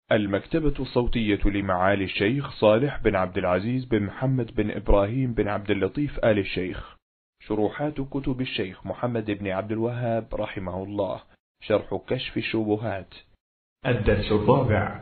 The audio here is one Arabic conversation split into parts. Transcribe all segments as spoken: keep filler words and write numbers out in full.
المكتبة الصوتية لمعالي الشيخ صالح بن عبد العزيز بن محمد بن إبراهيم بن عبد اللطيف آل الشيخ. شروحات كتب الشيخ محمد بن عبد الوهاب رحمه الله. شرح كشف الشبهات. الدرس الرابع.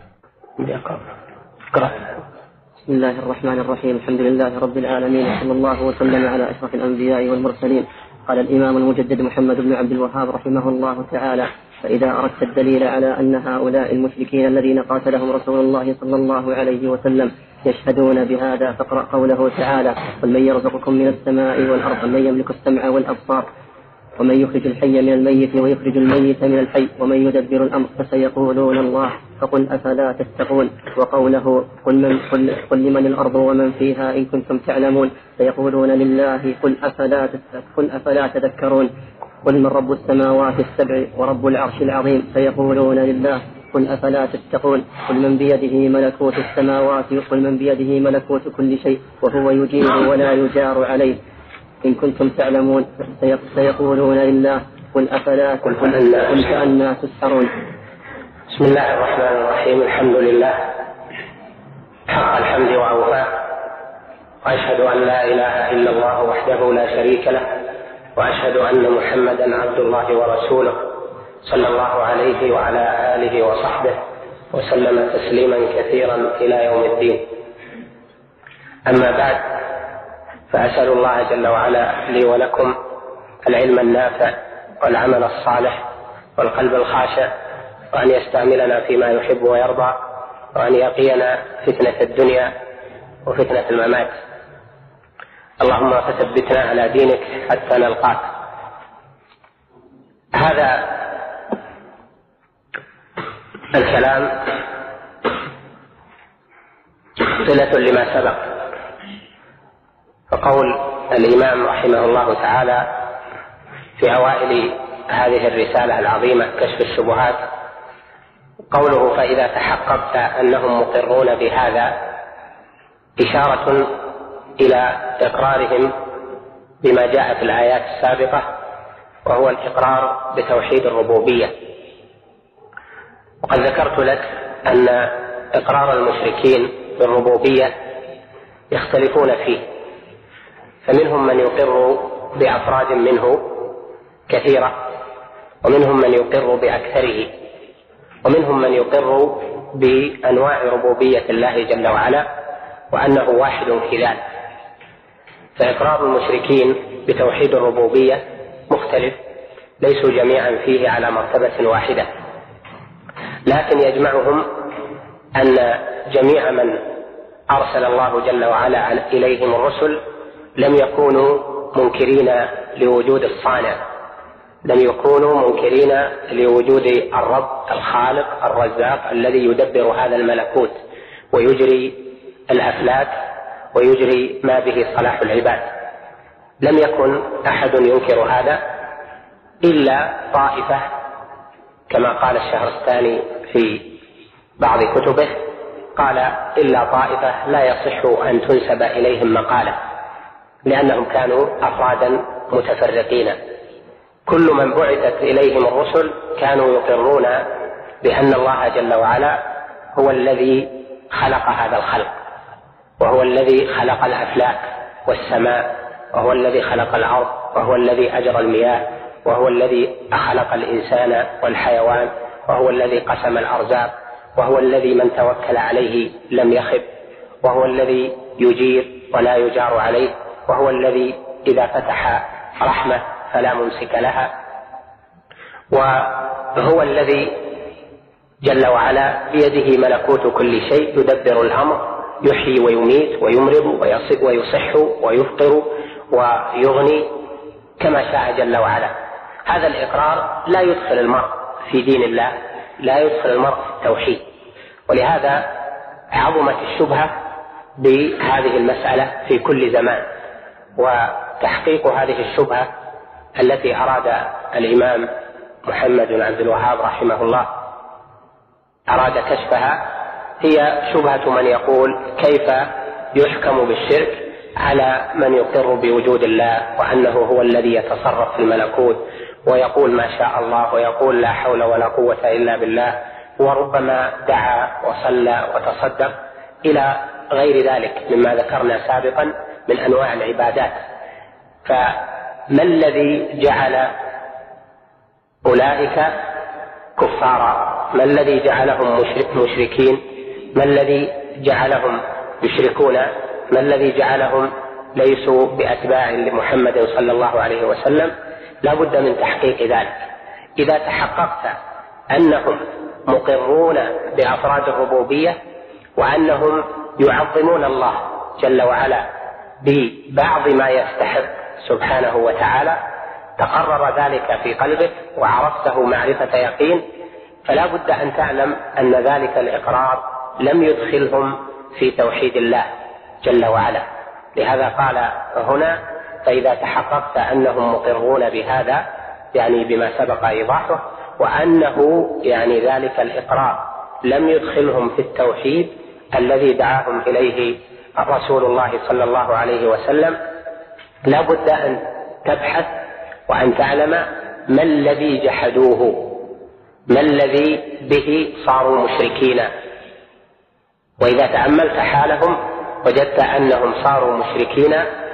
بسم الله الرحمن الرحيم. الحمد لله رب العالمين، صلى الله وسلم على أشرف الأنبياء والمرسلين. قال الإمام المجدد محمد بن عبد الوهاب رحمه الله تعالى: فإذا أردت الدليل على أن هؤلاء المشركين الذين قاتلهم رسول الله صلى الله عليه وسلم يشهدون بهذا فاقرأ قوله تعالى: قل من يرزقكم من السماء والأرض من يملك السمع والأبصار ومن يخرج الحي من الميت ويخرج الميت من الحي ومن يدبر الأمر فسيقولون الله فقل أفلا تتقون. وقوله: قل, من قل, قل لمن الأرض ومن فيها إن كنتم تعلمون فيقولون لله قل أفلا, قل أفلا تذكرون. قل من رب السماوات السبع ورب العرش العظيم فيقولون لله قل أفلا تتقون. قل من بيده ملكوت السماوات قل من بيده ملكوت كل شيء وهو يجير ولا يجار عليه إن كنتم تعلمون سيقولون لله قل أفلا قل فأنا تسحرون. بسم الله الرحمن الرحيم. الحمد لله حق الحمد وأوفى، وأشهد أن لا إله إلا الله وحده لا شريك له، وأشهد أن محمدا عبد الله ورسوله صلى الله عليه وعلى آله وصحبه وسلم تسليما كثيرا إلى يوم الدين. أما بعد، فأسأل الله جل وعلا لي ولكم العلم النافع والعمل الصالح والقلب الخاشع، وأن يستعملنا فيما يحب ويرضى، وأن يقينا فتنة الدنيا وفتنة الممات. اللهم فثبتنا على دينك حتى نلقاك. هذا الكلام صلة لما سبق، فقول الإمام رحمه الله تعالى في أوائل هذه الرسالة العظيمة كشف الشبهات، قوله: فإذا تحققت أنهم مقرون بهذا، إشارة إلى إقرارهم بما جاء في الآيات السابقة، وهو الإقرار بتوحيد الربوبية. وقد ذكرت لك أن إقرار المشركين بالربوبية يختلفون فيه، فمنهم من يقر بأفراد منه كثيرة، ومنهم من يقر بأكثره، ومنهم من يقر بأنواع ربوبية الله جل وعلا وأنه واحد في ذلك. فإقرار المشركين بتوحيد الربوبية مختلف، ليسوا جميعا فيه على مرتبة واحدة، لكن يجمعهم أن جميع من أرسل الله جل وعلا إليهم الرسل لم يكونوا منكرين لوجود الصانع، لم يكونوا منكرين لوجود الرب الخالق الرزاق الذي يدبر هذا الملكوت ويجري الأفلاك ويجري ما به صلاح العباد. لم يكن أحد ينكر هذا إلا طائفة، كما قال الشهرستاني في بعض كتبه، قال: إلا طائفة لا يصح أن تنسب إليهم مقالة، لأنهم كانوا أفرادا متفرقين. كل من بعثت إليهم الرسل كانوا يقرون بأن الله جل وعلا هو الذي خلق هذا الخلق، وهو الذي خلق الأفلاك والسماء، وهو الذي خلق الأرض، وهو الذي أجرى المياه، وهو الذي خلق الإنسان والحيوان، وهو الذي قسم الأرزاق، وهو الذي من توكل عليه لم يخب، وهو الذي يجير ولا يجار عليه، وهو الذي إذا فتح رحمة فلا ممسك لها، وهو الذي جل وعلا بيده ملكوت كل شيء يدبر الأمر، يحيي ويميت ويمرض ويصح ويفقر ويغني كما شاء جل وعلا. هذا الإقرار لا يدخل المرء في دين الله، لا يدخل المرء في التوحيد، ولهذا عظمت الشبهة بهذه المسألة في كل زمان. وتحقيق هذه الشبهة التي أراد الإمام محمد بن عبد الوهاب رحمه الله أراد كشفها هي شبهة من يقول: كيف يحكم بالشرك على من يقر بوجود الله وأنه هو الذي يتصرف في الملكوت ويقول ما شاء الله ويقول لا حول ولا قوة إلا بالله، وربما دعا وصلى وتصدق إلى غير ذلك مما ذكرنا سابقا من أنواع العبادات. فما الذي جعل أولئك كفارا؟ ما الذي جعلهم مشركين؟ ما الذي جعلهم يشركون؟ ما الذي جعلهم ليسوا بأتباع لمحمد صلى الله عليه وسلم؟ لا بد من تحقيق ذلك. إذا تحققت أنهم مقرون بأفراد الربوبية وأنهم يعظمون الله جل وعلا ببعض ما يستحق سبحانه وتعالى، تقرر ذلك في قلبك وعرفته معرفة يقين، فلا بد أن تعلم أن ذلك الإقرار لم يدخلهم في توحيد الله جل وعلا. لهذا قال هنا: فإذا تحققت أنهم مقرون بهذا، يعني بما سبق إيضاحه، وأنه يعني ذلك الإقرار لم يدخلهم في التوحيد الذي دعاهم إليه رسول الله صلى الله عليه وسلم، لا بد أن تبحث وأن تعلم ما الذي جحدوه، ما الذي به صاروا مشركين. وإذا تأملت حالهم وجدت أنهم صاروا مشركين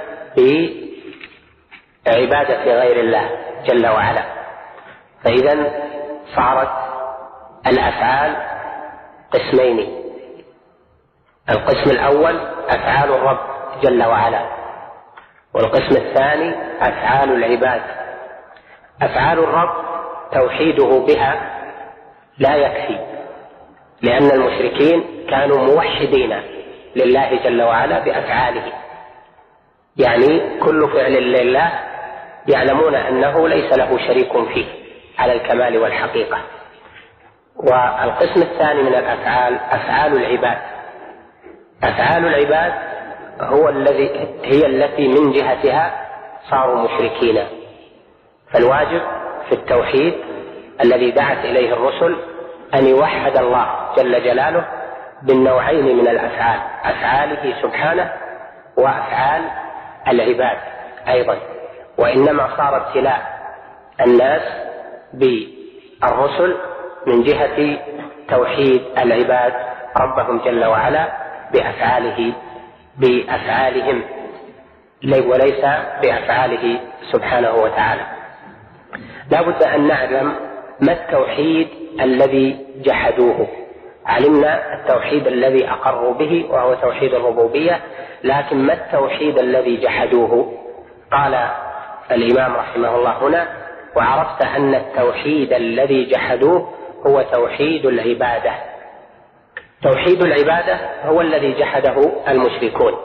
بعبادة غير الله جل وعلا. فإذا صارت الأفعال قسمين: القسم الأول أفعال الرب جل وعلا، والقسم الثاني أفعال العباد. أفعال الرب توحيده بها لا يكفي، لأن المشركين كانوا موحدين لله جل وعلا بأفعاله، يعني كل فعل لله يعلمون أنه ليس له شريك فيه على الكمال والحقيقة. والقسم الثاني من الأفعال أفعال العباد. أفعال العباد هو الذي هي التي من جهتها صاروا مشركين. فالواجب في التوحيد الذي دعت إليه الرسل أن يوحد الله جل جلاله بالنوعين من الأفعال: أفعاله سبحانه وأفعال العباد أيضا. وإنما صار ابتلاء الناس بالرسل من جهة توحيد العباد ربهم جل وعلا بأفعاله بأفعالهم وليس بأفعاله سبحانه وتعالى. لا بد أن نعلم ما التوحيد الذي جحدوه. علمنا التوحيد الذي أقروا به وهو توحيد الربوبية، لكن ما التوحيد الذي جحدوه؟ قال الإمام رحمه الله هنا: وعرفت أن التوحيد الذي جحدوه هو توحيد العبادة. توحيد العبادة هو الذي جحده المشركون.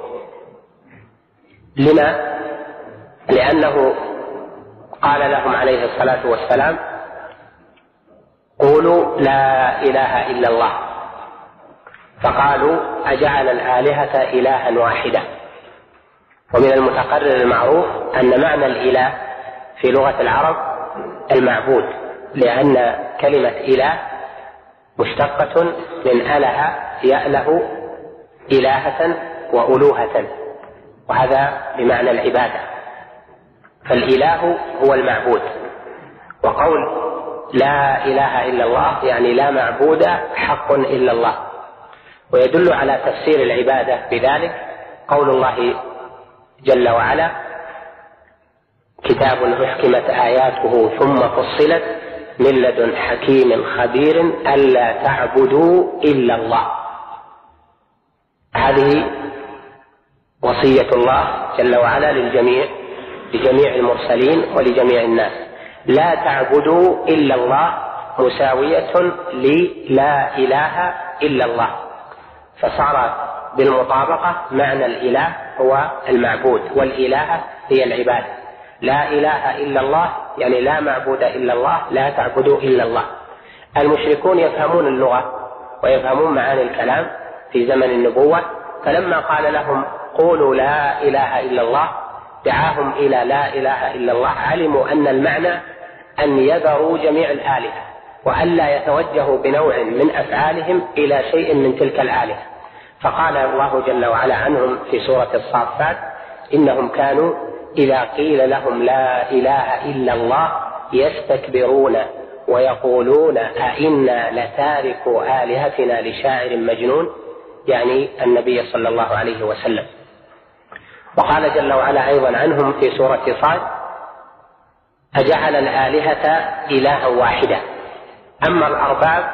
لما؟ لأنه قال لهم عليه الصلاة والسلام: قولوا لا إله إلا الله. فقالوا: أجعل الآلهة إلها واحدة. ومن المتقرر المعروف أن معنى الإله في لغة العرب المعبود، لأن كلمة إله مشتقة من أله يأله إلهة وألوهة، وهذا بمعنى العبادة. فالإله هو المعبود. وقول لا إله إلا الله يعني لا معبود حق إلا الله. ويدل على تفسير العبادة بذلك قول الله جل وعلا: كتاب أحكمت آياته ثم فصلت من لدن حكيم خبير ألا تعبدوا إلا الله. هذه وصية الله جل وعلا للجميع، لجميع المرسلين ولجميع الناس: لا تعبدوا إلا الله مساوية للا إله إلا الله. فصار بالمطابقة معنى الإله هو المعبود، والإله هي العبادة. لا إله إلا الله يعني لا معبود إلا الله، لا تعبدوا إلا الله. المشركون يفهمون اللغة ويفهمون معاني الكلام في زمن النبوة، فلما قال لهم قولوا لا إله إلا الله دعاهم إلى لا إله إلا الله، علموا أن المعنى أن يذروا جميع الآلهة وألا يتوجهوا بنوع من أفعالهم إلى شيء من تلك الآلهة. فقال الله جل وعلا عنهم في سورة الصافات: إنهم كانوا إذا قيل لهم لا إله إلا الله يستكبرون ويقولون أئنا لتاركو آلهتنا لشاعر مجنون، يعني النبي صلى الله عليه وسلم. وقال جل وعلا أيضا عنهم في سورة صاد: أجعل الآلهة إلها واحدا. أما الأرباب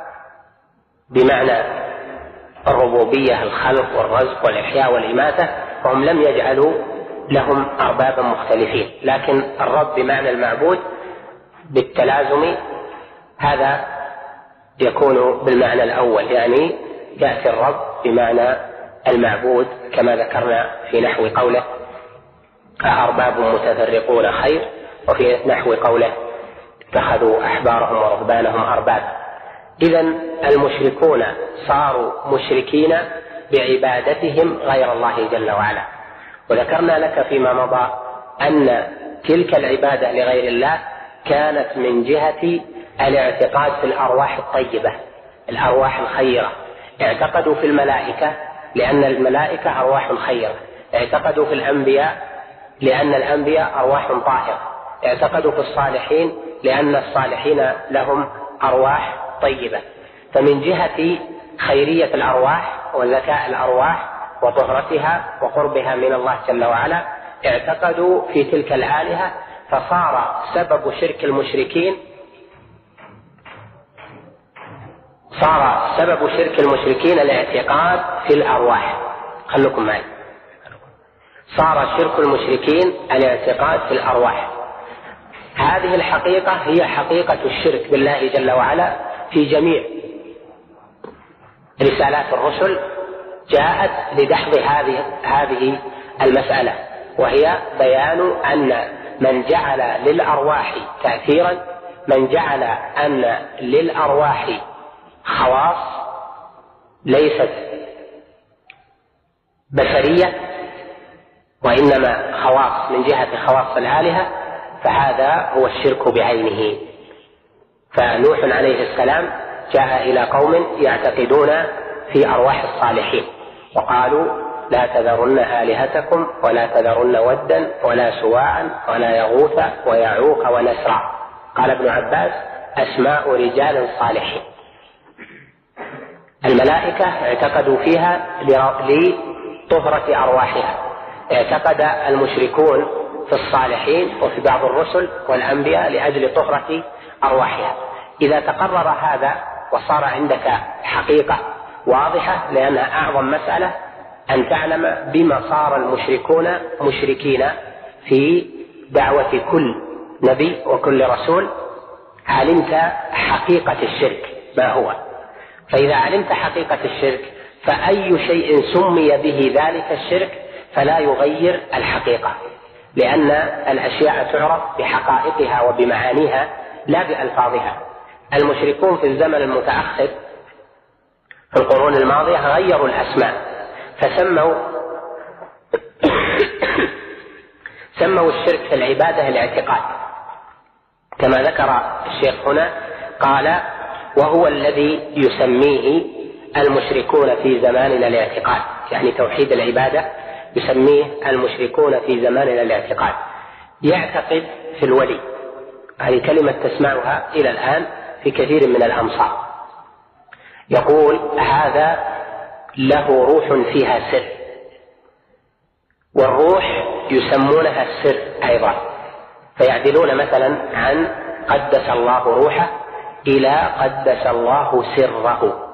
بمعنى الربوبية، الخلق والرزق والإحياء والإماتة، فهم لم يجعلوا لهم أربابا مختلفين، لكن الرب بمعنى المعبود بالتلازم هذا يكون بالمعنى الأول، يعني يأتي الرب بمعنى المعبود كما ذكرنا في نحو قوله: أأرباب متفرقون خير، وفي نحو قوله: اتخذوا أحبارهم ورهبانهم أربابا. إذن المشركون صاروا مشركين بعبادتهم غير الله جل وعلا. وذكرنا لك فيما مضى أن تلك العبادة لغير الله كانت من جهة الاعتقاد في الأرواح الطيبة، الأرواح الخيرة. اعتقدوا في الملائكة لأن الملائكة أرواح خيرة، اعتقدوا في الأنبياء لأن الأنبياء أرواح طاهرة، اعتقدوا في الصالحين لأن الصالحين لهم أرواح طيبة. فمن جهة خيرية الأرواح وذكاء الأرواح وطهرتها وقربها من الله جل وعلا اعتقدوا في تلك الآلهة، فصار سبب شرك المشركين صار سبب شرك المشركين الاعتقاد في الأرواح. خلوكم معي. صار شرك المشركين الاعتقاد في الأرواح. هذه الحقيقة هي حقيقة الشرك بالله جل وعلا في جميع رسالات الرسل، جاءت لدحض هذه هذه المسألة، وهي بيان أن من جعل للأرواح تأثيرا، من جعل أن للأرواح خواص ليست بشرية وإنما خواص من جهة خواص الآلهة، فهذا هو الشرك بعينه. فنوح عليه السلام جاء إلى قوم يعتقدون في أرواح الصالحين وقالوا: لا تذرن آلهتكم ولا تذرن ودا ولا سواعا ولا يغوث ويعوق ونسرا. قال ابن عباس: أسماء رجال صالحين. الملائكة اعتقدوا فيها لطهرة أرواحها، اعتقد المشركون في الصالحين وفي بعض الرسل والأنبياء لأجل طهرة أرواحها. إذا تقرر هذا وصار عندك حقيقة واضحة، لأنها أعظم مسألة أن تعلم بما صار المشركون مشركين في دعوة كل نبي وكل رسول، علمت حقيقة الشرك ما هو. فإذا علمت حقيقة الشرك فأي شيء سمي به ذلك الشرك فلا يغير الحقيقة، لأن الأشياء تعرف بحقائقها وبمعانيها لا بألفاظها. المشركون في الزمن المتأخر في القرون الماضية غيروا الأسماء، فسموا سموا الشرك في العبادة الاعتقاد، كما ذكر الشيخ هنا قال: وهو الذي يسميه المشركون في زماننا الاعتقاد، يعني توحيد العبادة يسميه المشركون في زماننا الاعتقاد. يعتقد في الولي، هذه كلمة تسمعها إلى الآن في كثير من الأمصار، يقول: هذا له روح فيها سر، والروح يسمونها السر أيضا، فيعدلون مثلا عن قدس الله روحه إلى قدس الله سره.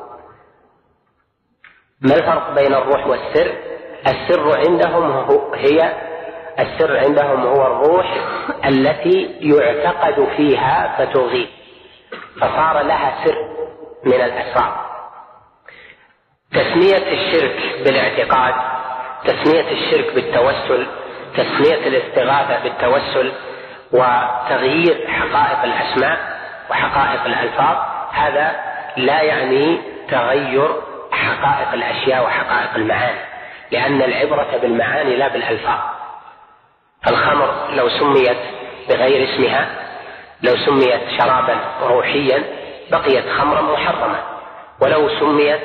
ما الفرق بين الروح والسر؟ السر عندهم هو هي السر عندهم هو الروح التي يعتقد فيها فتغيب، فصار لها سر من الأسرار. تسمية الشرك بالاعتقاد، تسمية الشرك بالتوسل، تسمية الاستغاثة بالتوسل، وتغيير حقائق الأسماء وحقائق الألفاظ، هذا لا يعني تغير حقائق الأشياء وحقائق المعاني، لأن العبرة بالمعاني لا بالألفاظ. الخمر لو سميت بغير اسمها، لو سميت شرابا روحيا بقيت خمرا محرمة، ولو سميت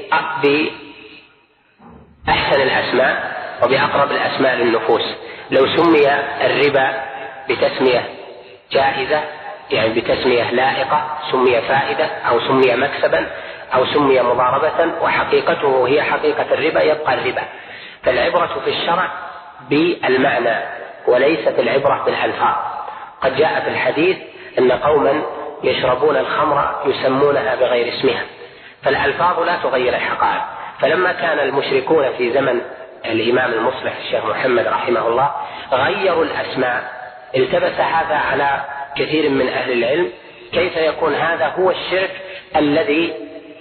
بأحسن الأسماء وبأقرب الأسماء للنفوس. لو سمي الربا بتسمية جائزة يعني بتسمية لائقة سمي فائدة أو سمي مكسبا أو سمي مضاربة، وحقيقته هي حقيقة الربا يبقى الربا. فالعبرة في الشرع بالمعنى وليست العبرة بالألفاظ. قد جاء في الحديث أن قوما يشربون الخمر يسمونها بغير اسمها، فالألفاظ لا تغير الحقائق. فلما كان المشركون في زمن الإمام المصلح الشيخ محمد رحمه الله غيروا الأسماء، التبس هذا على كثير من أهل العلم كيف يكون هذا هو الشرك الذي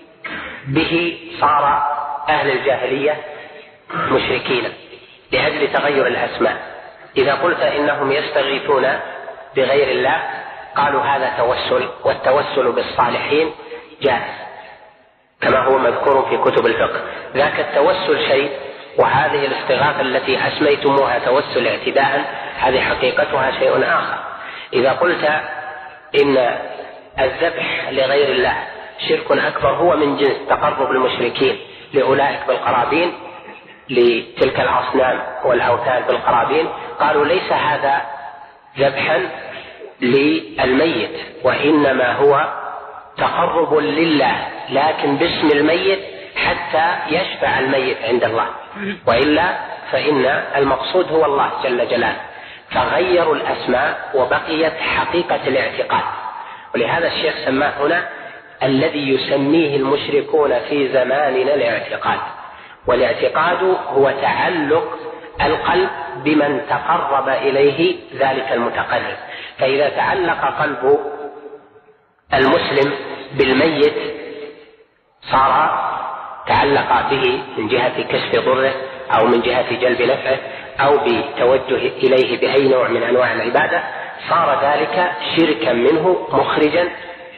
به صار أهل الجاهلية مشركين لأجل تغير الأسماء. إذا قلت إنهم يستغيثون بغير الله قالوا هذا توسل، والتوسل بالصالحين جائز كما هو مذكور في كتب الفقه. ذاك التوسل شيء، وهذه الاستغاثة التي أسميتموها توسل اعتداء هذه حقيقتها شيء آخر. إذا قلت إن الذبح لغير الله شرك أكبر هو من جنس تقرب المشركين لأولئك بالقرابين، لتلك الأصنام والأوثان بالقرابين، قالوا ليس هذا ذبحا للميت وإنما هو تقرب لله لكن باسم الميت حتى يشفع الميت عند الله، وإلا فإن المقصود هو الله جل جلاله. فغيروا الأسماء وبقيت حقيقة الاعتقاد، ولهذا الشيخ سماه هنا الذي يسميه المشركون في زماننا الاعتقاد. والاعتقاد هو تعلق القلب بمن تقرب إليه ذلك المتقرب. فإذا تعلق قلب المسلم بالميت صار تعلق به من جهة كشف ضره أو من جهة جلب نفعه أو بتوجه إليه بأي نوع من أنواع العبادة، صار ذلك شركا منه مخرجا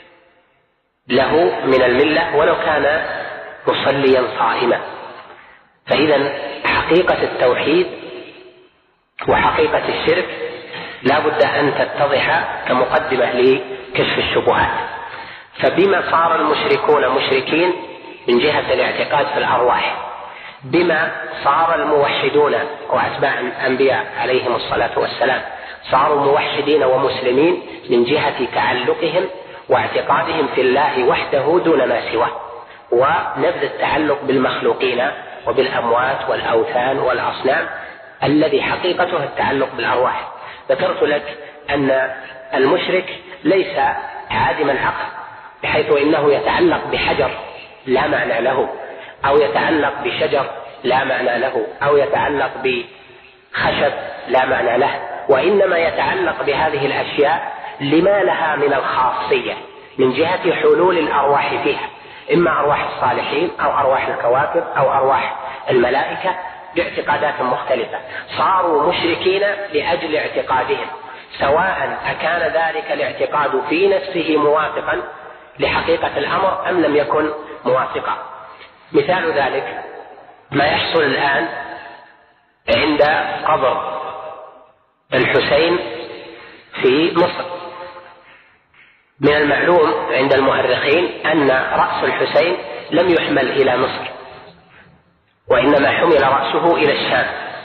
له من الملة ولو كان مصليا صائما. فإذا حقيقة التوحيد وحقيقة الشرك لا بد أن تتضح كمقدمة لكشف الشبهات. فبما صار المشركون مشركين من جهة الاعتقاد في الأرواح، بما صار الموحدون وأتباع الأنبياء عليهم الصلاة والسلام صاروا موحدين ومسلمين من جهة تعلقهم واعتقادهم في الله وحده دون ما سواه، ونبذ التعلق بالمخلوقين وبالأموات والأوثان والأصنام الذي حقيقته التعلق بالأرواح. ذكرت لك أن المشرك ليس عادم العقل بحيث إنه يتعلق بحجر لا معنى له، أو يتعلق بشجر لا معنى له، أو يتعلق بخشب لا معنى له، وإنما يتعلق بهذه الأشياء لما لها من الخاصية من جهة حلول الأرواح فيها، إما أرواح الصالحين أو أرواح الكواكب أو أرواح الملائكة باعتقادات مختلفة. صاروا مشركين لأجل اعتقادهم، سواء أكان ذلك الاعتقاد في نفسه موافقا لحقيقة الأمر أم لم يكن موافقا. مثال ذلك ما يحصل الآن عند قبر الحسين في مصر. من المعلوم عند المؤرخين أن رأس الحسين لم يحمل إلى مصر، وإنما حمل رأسه إلى الشام،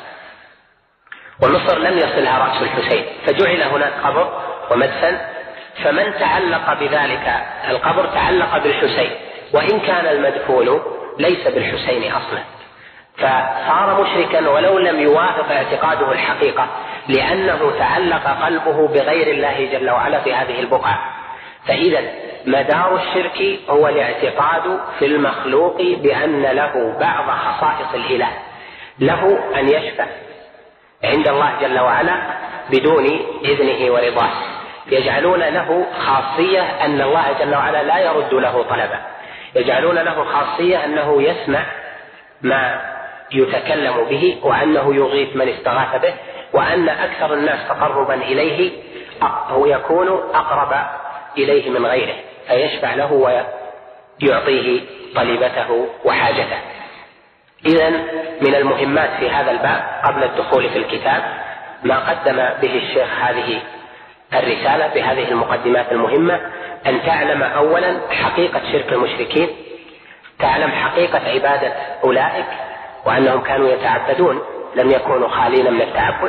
ومصر لم يصلها رأس الحسين، فجعل هناك قبر ومدفن، فمن تعلق بذلك القبر تعلق بالحسين وإن كان المدفون ليس بالحسين أصلا، فصار مشركا ولو لم يوافق اعتقاده الحقيقة لأنه تعلق قلبه بغير الله جل وعلا في هذه البقعة. فإذا مدار الشرك هو الاعتقاد في المخلوق بأن له بعض خصائص الإله، له أن يشفع عند الله جل وعلا بدون إذنه ورضاه، يجعلون له خاصية أن الله جل وعلا لا يرد له طلبا، يجعلون له خاصية أنه يسمع ما يتكلم به، وأنه يغيث من استغاث به، وأن أكثر الناس تقربا إليه هو يكون أقرب إليه من غيره فيشفع له ويعطيه طلبته وحاجته. إذن من المهمات في هذا الباب قبل الدخول في الكتاب ما قدم به الشيخ هذه الرسالة بهذه المقدمات المهمة، أن تعلم أولا حقيقة شرك المشركين، تعلم حقيقة عبادة أولئك وأنهم كانوا يتعبدون لم يكونوا خالين من التعبد،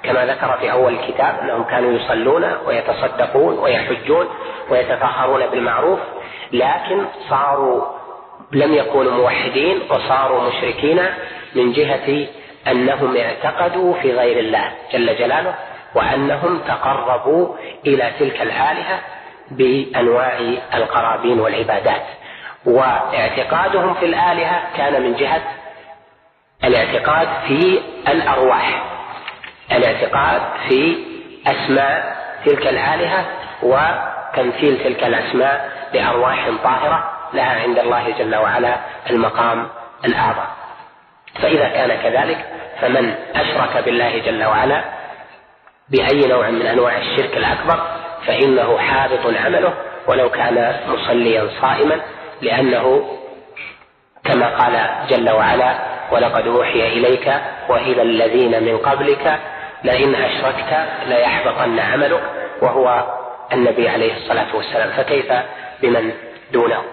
كما ذكر في أول الكتاب أنهم كانوا يصلون ويتصدقون ويحجون ويتفاخرون بالمعروف، لكن صاروا لم يكونوا موحدين وصاروا مشركين من جهة أنهم اعتقدوا في غير الله جل جلاله، وأنهم تقربوا إلى تلك الآلهة بأنواع القرابين والعبادات. واعتقادهم في الآلهة كان من جهة الاعتقاد في الأرواح، الاعتقاد في أسماء تلك الآلهة وتمثيل تلك الأسماء بأرواح طاهرة لها عند الله جل وعلا المقام الأعظم. فإذا كان كذلك فمن أشرك بالله جل وعلا بأي نوع من أنواع الشرك الأكبر فإنه حابط عمله ولو كان مصليا صائما، لأنه كما قال جل وعلا: ولقد أوحي إليك وإلى الذين من قبلك لئن أشركت ليحبطن عملك، وهو النبي عليه الصلاة والسلام، فكيف بمن دونه؟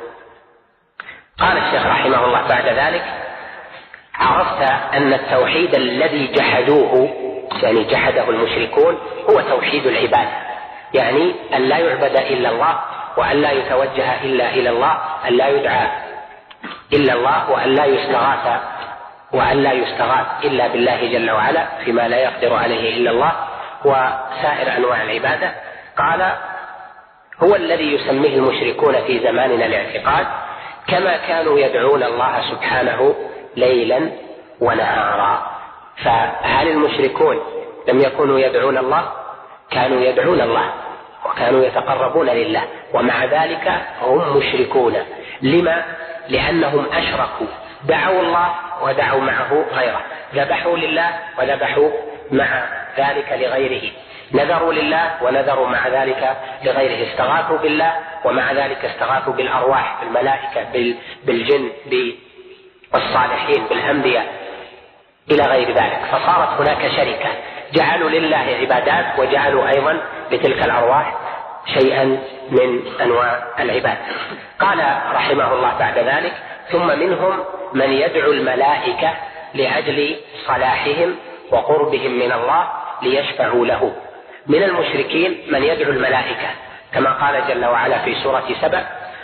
قال الشيخ رحمه الله بعد ذلك: عرفت أن التوحيد الذي جحدوه، يعني جحده المشركون، هو توحيد العبادة، يعني أن لا يعبد إلا الله، وأن لا يتوجه إلا إلى الله، أن لا يدعى إلا الله، وأن لا يستغاث وأن لا يستغاث إلا بالله جل وعلا فيما لا يقدر عليه إلا الله، وسائر أنواع العبادة. قال: هو الذي يسميه المشركون في زماننا الاعتقاد، كما كانوا يدعون الله سبحانه ليلا ونهارا. فهل المشركون لم يكونوا يدعون الله؟ كانوا يدعون الله وكانوا يتقربون لله، ومع ذلك هم مشركون. لما؟ لأنهم أشركوا، دعوا الله ودعوا معه غيره، ذبحوا لله وذبحوا مع ذلك لغيره، نذروا لله ونذروا مع ذلك لغيره، استغاثوا بالله ومع ذلك استغاثوا بالأرواح، بالملائكة، بالجن، بالصالحين، بالأنبياء إلى غير ذلك. فصارت هناك شركة، جعلوا لله عبادات وجعلوا أيضا لتلك الأرواح شيئا من أنواع العبادة. قال رحمه الله بعد ذلك: ثم منهم من يدعو الملائكة لأجل صلاحهم وقربهم من الله ليشفعوا له. من المشركين من يدعو الملائكة، كما قال جل وعلا في سورة سبأ: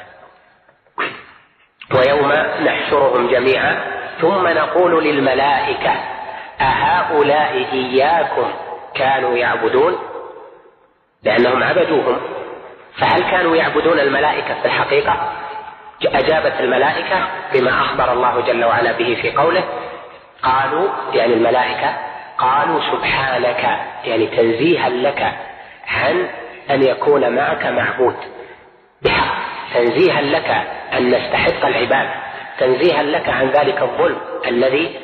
ويوم نحشرهم جميعا ثم نقول للملائكة أهؤلاء إياكم كانوا يعبدون، لأنهم عبدوهم. فهل كانوا يعبدون الملائكة في الحقيقة؟ أجابت الملائكة بما أخبر الله جل وعلا به في قوله: قالوا، يعني الملائكة، قالوا سبحانك، يعني تنزيها لك عن أن يكون معك معبود بحق، تنزيها لك أن نستحق العبادة، تنزيها لك عن ذلك الظلم الذي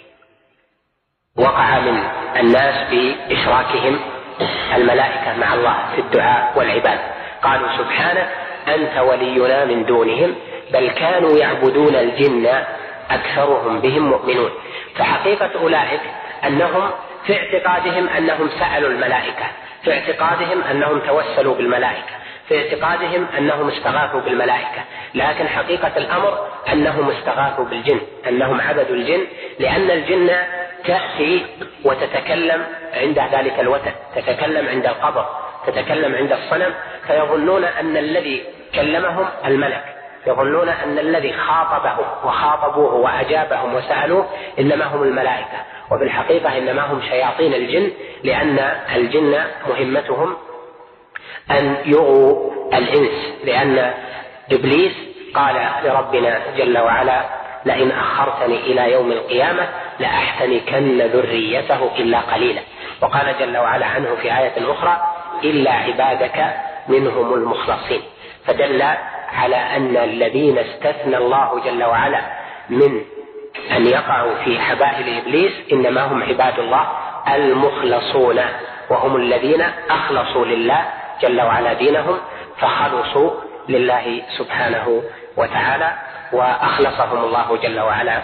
وقع من الناس بإشراكهم الملائكة مع الله في الدعاء والعبادة. قالوا سبحانك أنت ولينا من دونهم بل كانوا يعبدون الجن أكثرهم بهم مؤمنون. فحقيقة أولئك أنهم في اعتقادهم أنهم سألوا الملائكة، في اعتقادهم أنهم توسلوا بالملائكة، في اعتقادهم أنهم استغاثوا بالملائكة، لكن حقيقة الأمر أنهم استغاثوا بالجن، أنهم عبدوا الجن، لأن الجن تأتي وتتكلم عند ذلك الوتد، تتكلم عند القبر، تتكلم عند الصنم، فيظنون أن الذي كلمهم الملك، يظنون أن الذي خاطبهم وخاطبوه وأجابهم وسألوه إنما هم الملائكة، وبالحقيقة إنما هم شياطين الجن، لأن الجن مهمتهم أن يغوا الإنس، لأن إبليس قال لربنا جل وعلا: لئن أخرتني إلى يوم القيامة لأحتنكن ذريته إلا قليلا. وقال جل وعلا عنه في آية أخرى: إلا عبادك منهم المخلصين. فدل على أن الذين استثنى الله جل وعلا من أن يقعوا في حبائل إبليس إنما هم عباد الله المخلصون، وهم الذين أخلصوا لله جل وعلا دينهم، فخلصوا لله سبحانه وتعالى، وأخلصهم الله جل وعلا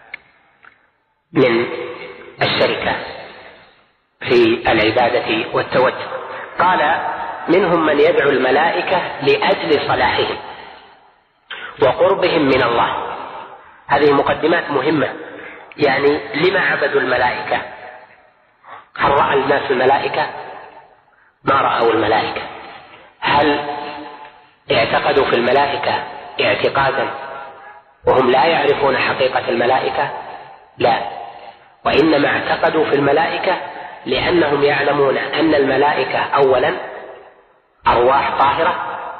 من الشركة في العبادة والتوجه. قال: منهم من يدعو الملائكة لأجل صلاحهم وقربهم من الله. هذه مقدمات مهمة، يعني لما عبدوا الملائكة؟ هل رأى الناس الملائكة؟ ما رأوا الملائكة. هل اعتقدوا في الملائكة اعتقادا وهم لا يعرفون حقيقة الملائكة؟ لا، وإنما اعتقدوا في الملائكة لأنهم يعلمون أن الملائكة أولا أرواح طاهرة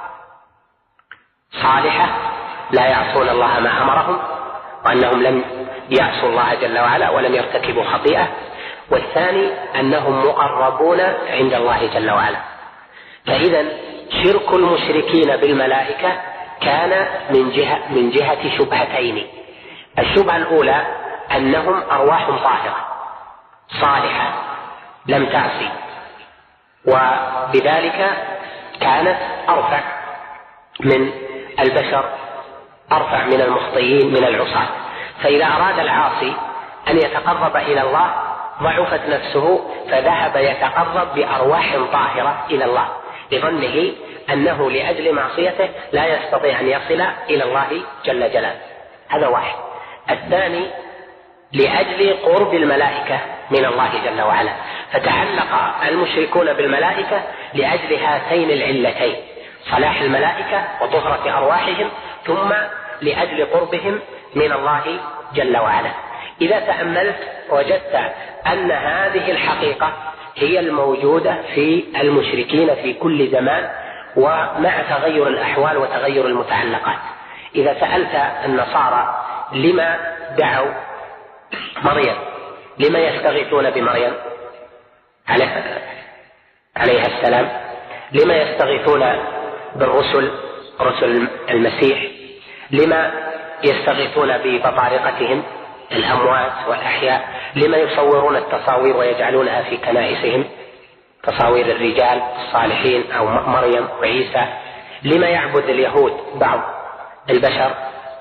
صالحة لا يعصون الله ما أمرهم، وأنهم لم يعصوا الله جل وعلا ولم يرتكبوا خطيئة، والثاني أنهم مقربون عند الله جل وعلا. فإذا شرك المشركين بالملائكة كان من جهة, من جهة شبهتين. الشبهة الأولى أنهم أرواح طاهرة صالحة لم تعصي، وبذلك كانت أرفع من البشر، أرفع من المخطئين من العصاة. فإذا أراد العاصي أن يتقرب إلى الله ضعفت نفسه فذهب يتقرب بأرواح طاهرة إلى الله لظنه أنه لأجل معصيته لا يستطيع أن يصل إلى الله جل جلاله. هذا واحد. الثاني لأجل قرب الملائكة من الله جل وعلا، فتعلق المشركون بالملائكة لأجل هاتين العلتين: صلاح الملائكة وطهرة أرواحهم، ثم لأجل قربهم من الله جل وعلا. إذا تأملت وجدت أن هذه الحقيقة هي الموجودة في المشركين في كل زمان ومع تغير الأحوال وتغير المتعلقات. إذا سألت النصارى لما دعوا مريم، لما يستغيثون بمريم عليها السلام، لما يستغيثون بالرسل رسل المسيح، لما يستغيثون ببطارقتهم الأموات والأحياء، لما يصورون التصاوير ويجعلونها في كنائسهم تصاوير الرجال الصالحين أو مريم وعيسى، لما يعبد اليهود بعض البشر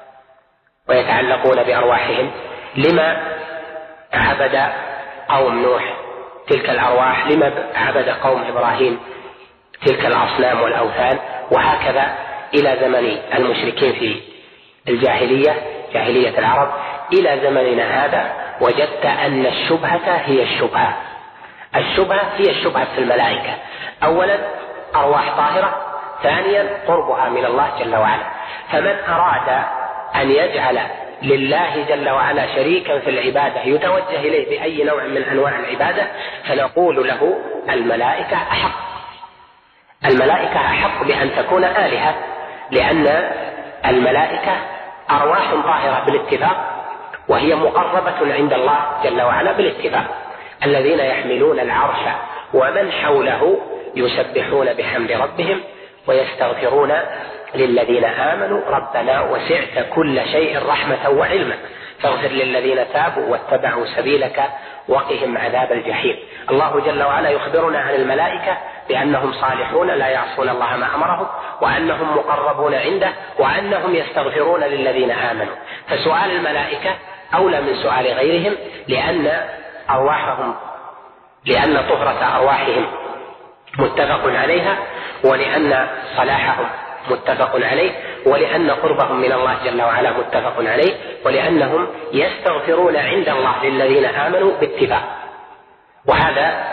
ويتعلقون بأرواحهم، لما عبد قوم نوح تلك الأرواح، لما عبد قوم إبراهيم تلك الأصنام والأوثان، وهكذا إلى زمن المشركين في الجاهلية جاهلية العرب إلى زمننا هذا. وجدت أن الشبهة هي الشبهة الشبهة هي الشبهة في الملائكة. أولا أرواح طاهرة، ثانيا قربها من الله جل وعلا. فمن أراد أن يجعل لله جل وعلا شريكا في العبادة يتوجه إليه بأي نوع من أنواع العبادة فنقول له الملائكة أحق الملائكة أحق بأن تكون آلهة، لأن الملائكة أرواح طاهرة بالاتفاق، وهي مقربة عند الله جل وعلا بالاتفاق. الذين يحملون العرش ومن حوله يسبحون بحمد ربهم ويستغفرون للذين آمنوا ربنا وسعت كل شيء رحمة وعلما فاغفر للذين تابوا واتبعوا سبيلك وقهم عذاب الجحيم. الله جل وعلا يخبرنا عن الملائكة بأنهم صالحون لا يعصون الله ما أمرهم، وأنهم مقربون عنده، وأنهم يستغفرون للذين آمنوا. فسؤال الملائكة أولى من سؤال غيرهم، لأن أرواحهم لأن طهرة أرواحهم متفق عليها، ولأن صلاحهم متفق عليه، ولأن قربهم من الله جل وعلا متفق عليه، ولأنهم يستغفرون عند الله للذين آمنوا باتفاق. وهذا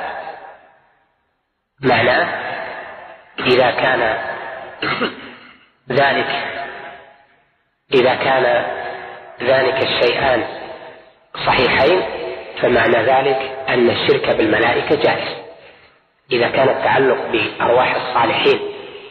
معناه إذا كان ذلك إذا كان ذلك الشيئان صحيحين فمعنى ذلك أن الشرك بالملائكة جائز. إذا كان التعلق بأرواح الصالحين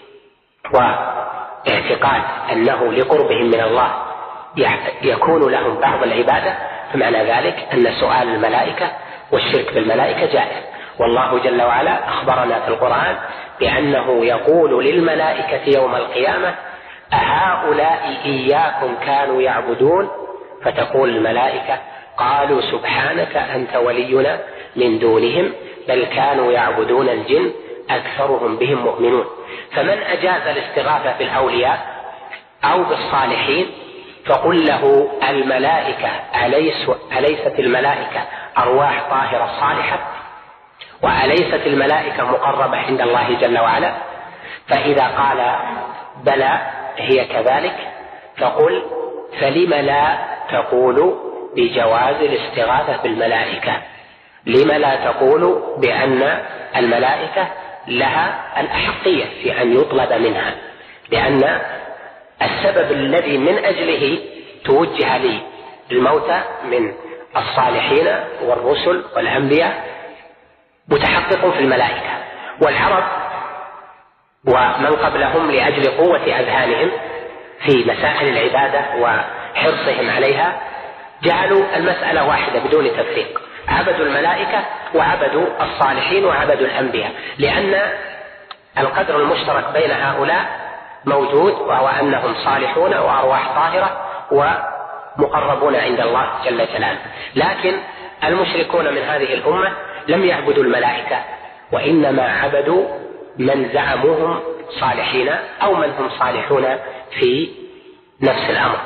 واعتقاد أنه لقربهم من الله يكون لهم بعض العبادة فمعنى ذلك أن سؤال الملائكة والشرك بالملائكة جائز. والله جل وعلا أخبرنا في القرآن بأنه يقول للملائكة يوم القيامة أهؤلاء إياكم كانوا يعبدون؟ فتقول الملائكة قالوا سبحانك أنت ولينا من دونهم بل كانوا يعبدون الجن أكثرهم بهم مؤمنون. فمن أجاز الاستغاثة بالأولياء أو بالصالحين فقل له الملائكة أليس أليست الملائكة أرواح طاهرة صالحة؟ وأليست الملائكة مقربة عند الله جل وعلا؟ فإذا قال بلى هي كذلك فقل فلم لا تقول بجواز الاستغاثة بالملائكة؟ لم لا تقول بأن الملائكة لها الأحقية في أن يطلب منها؟ لأن السبب الذي من أجله توجه لي الموتى من الصالحين والرسل والأنبياء متحقق في الملائكة، والعرب ومن قبلهم لأجل قوة أذهانهم في مسائل العبادة وحرصهم عليها جعلوا المسألة واحدة بدون تفريق، عبدوا الملائكة وعبدوا الصالحين وعبدوا الأنبياء، لأن القدر المشترك بين هؤلاء موجود، وهو أنهم صالحون وأرواح طاهرة ومقربون عند الله جل جلاله. لكن المشركون من هذه الأمة لم يعبدوا الملائكة، وإنما عبدوا من زعموهم صالحين أو من هم صالحون في نفس الأمر.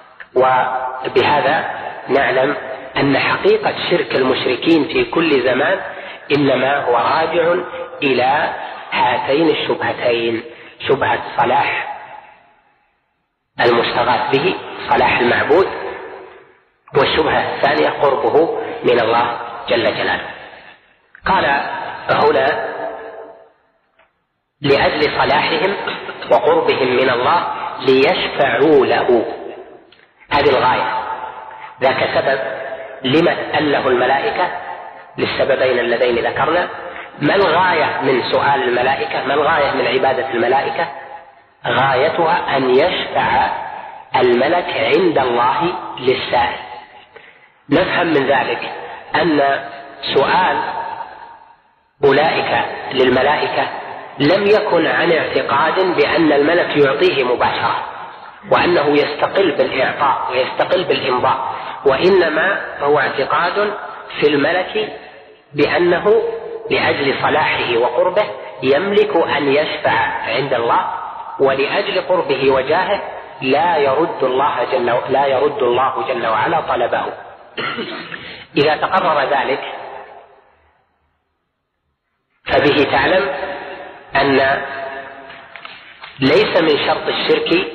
وبهذا نعلم أن حقيقة شرك المشركين في كل زمان إنما هو راجع إلى هاتين الشبهتين، شبهة صلاح المستغاث به، صلاح المعبود، والشبهة الثانية قربه من الله جل جلاله. قال هنا لأجل صلاحهم وقربهم من الله ليشفعوا له، هذه الغاية، ذاك سبب لما أله الملائكة للسببين اللذين ذكرنا. ما الغاية من سؤال الملائكة؟ ما الغاية من عبادة الملائكة؟ غايتها أن يشفع الملك عند الله للسائل. نفهم من ذلك أن سؤال أولئك للملائكة لم يكن عن اعتقاد بأن الملك يعطيه مباشرة وأنه يستقل بالإعطاء ويستقل بالإمضاء، وإنما هو اعتقاد في الملك بأنه لأجل صلاحه وقربه يملك أن يشفع عند الله، ولأجل قربه وجاهه لا يرد الله جل لا يرد الله جل وعلا طلبه. إذا تقرر ذلك فبه تعلم أن ليس من شرط الشرك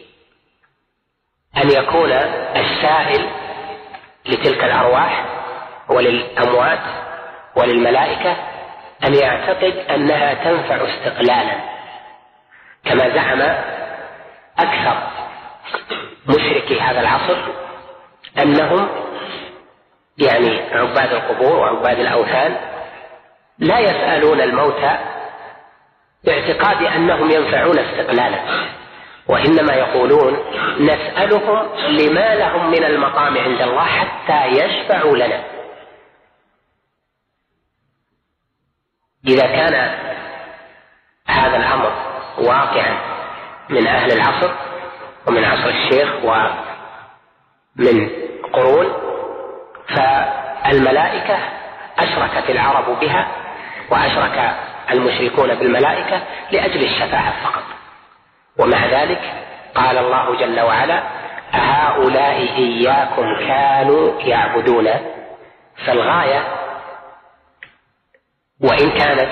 أن يكون السائل لتلك الأرواح وللأموات وللملائكة أن يعتقد أنها تنفع استقلالا، كما زعم أكثر مشركي هذا العصر أنهم يعني عباد القبور وعباد الأوثان لا يسألون الموتى باعتقاد أنهم ينفعون استقلالا، وإنما يقولون نسألهم لما لهم من المقام عند الله حتى يشفعوا لنا. إذا كان هذا الأمر واقعا من أهل العصر ومن عصر الشيخ ومن قرون، فالملائكة أشركت العرب بها وأشرك المشركون بالملائكة لأجل الشفاعة فقط، ومع ذلك قال الله جل وعلا أهؤلاء إياكم كانوا يعبدون. فالغاية وإن كانت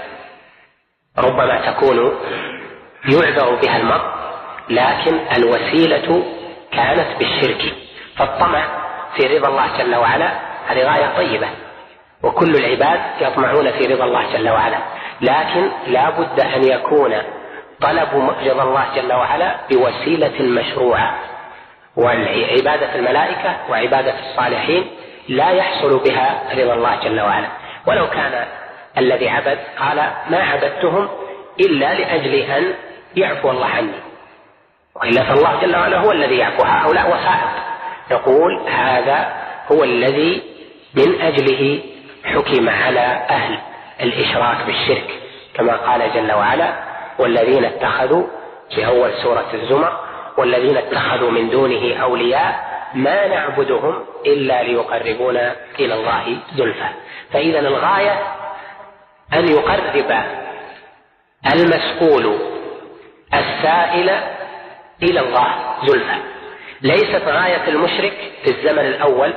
ربما تكون يعذر بها المرء، لكن الوسيلة كانت بالشرك، فالطمع في رضا الله جل وعلا هذه غاية طيبة، وكل العباد يطمعون في رضا الله جل وعلا، لكن لا بد أن يكون طلب رضا الله جل وعلا بوسيلة مشروعة. وعبادة الملائكة وعبادة الصالحين لا يحصل بها رضا الله جل وعلا، ولو كان الذي عبد قال ما عبدتهم إلا لأجل أن يعفو الله عني، وإلا فالله جل وعلا هو الذي يعفو، هؤلاء وسائط. نقول هذا هو الذي من أجله حكم على أهل الإشراك بالشرك، كما قال جل وعلا والذين اتخذوا في أول سورة الزمر والذين اتخذوا من دونه أولياء ما نعبدهم إلا ليقربونا إلى الله زلفى. فإذا الغاية أن يقرب المسؤول السائل إلى الله زلفى. ليست غاية المشرك في الزمن الأول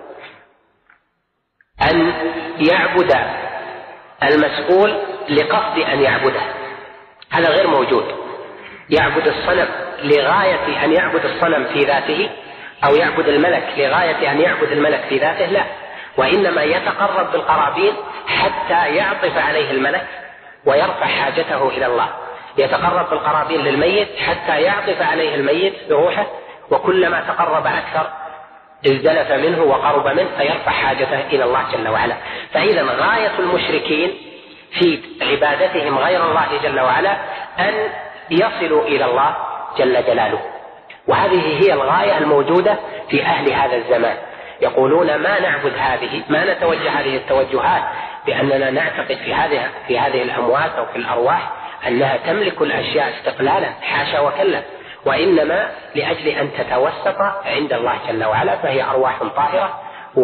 أن يعبد المسؤول لقصد أن يعبده، هذا غير موجود. يعبد الصنم لغاية أن يعبد الصنم في ذاته، أو يعبد الملك لغاية أن يعبد الملك في ذاته، لا، وإنما يتقرب بالقرابين حتى يعطف عليه الملك ويرفع حاجته إلى الله. يتقرب بالقرابين للميت حتى يعطف عليه الميت بروحه، وكلما تقرب أكثر ازدلف منه وقرب منه فيرفع حاجته إلى الله جل وعلا. فإذا غاية المشركين في عبادتهم غير الله جل وعلا أن يصلوا إلى الله جل جلاله، وهذه هي الغاية الموجودة في أهل هذا الزمان. يقولون ما نعبد هذه، ما نتوجه هذه التوجهات بأننا نعتقد في هذه في هذه الأموات أو في الأرواح أنها تملك الأشياء استقلالا، حاشا وكلا، وإنما لأجل أن تتوسط عند الله جل وعلا، فهي أرواح طاهرة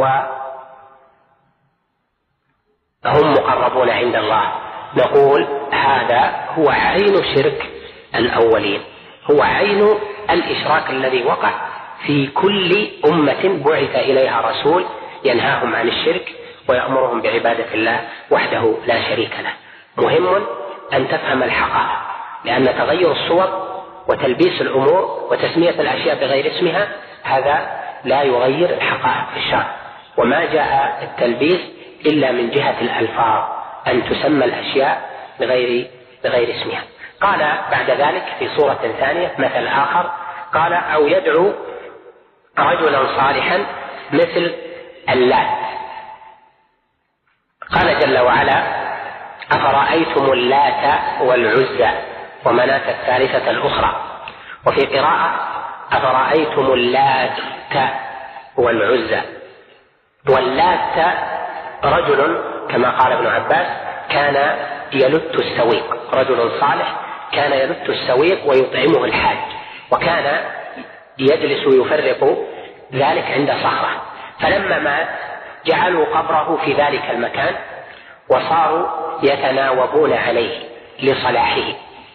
وهم مقربون عند الله. نقول هذا هو عين شرك الأولين، هو عين الإشراك الذي وقع في كل أمة بعث إليها رسول ينهاهم عن الشرك ويأمرهم بعبادة الله وحده لا شريك له. مهم أن تفهم الحقائق، لأن تغير الصور وتلبيس الأمور وتسمية الأشياء بغير اسمها هذا لا يغير الحقائق في الشرع، وما جاء التلبيس إلا من جهة الألفاظ، أن تسمى الأشياء بغير بغير اسمها. قال بعد ذلك في صورة ثانية مثل آخر، قال أو يدعو رجلا صالحا مثل اللات. قال جل وعلا أفرأيتم اللات والعزى ومناة الثالثة الأخرى، وفي قراءة أفرأيتم اللات والعزى. واللات رجل كما قال ابن عباس كان يلت السويق، رجل صالح كان يلت السويق ويطعمه الحاج، وكان يجلس ويفرق ذلك عند صخرة، فلما مات جعلوا قبره في ذلك المكان وصاروا يتناوبون عليه لصلاحه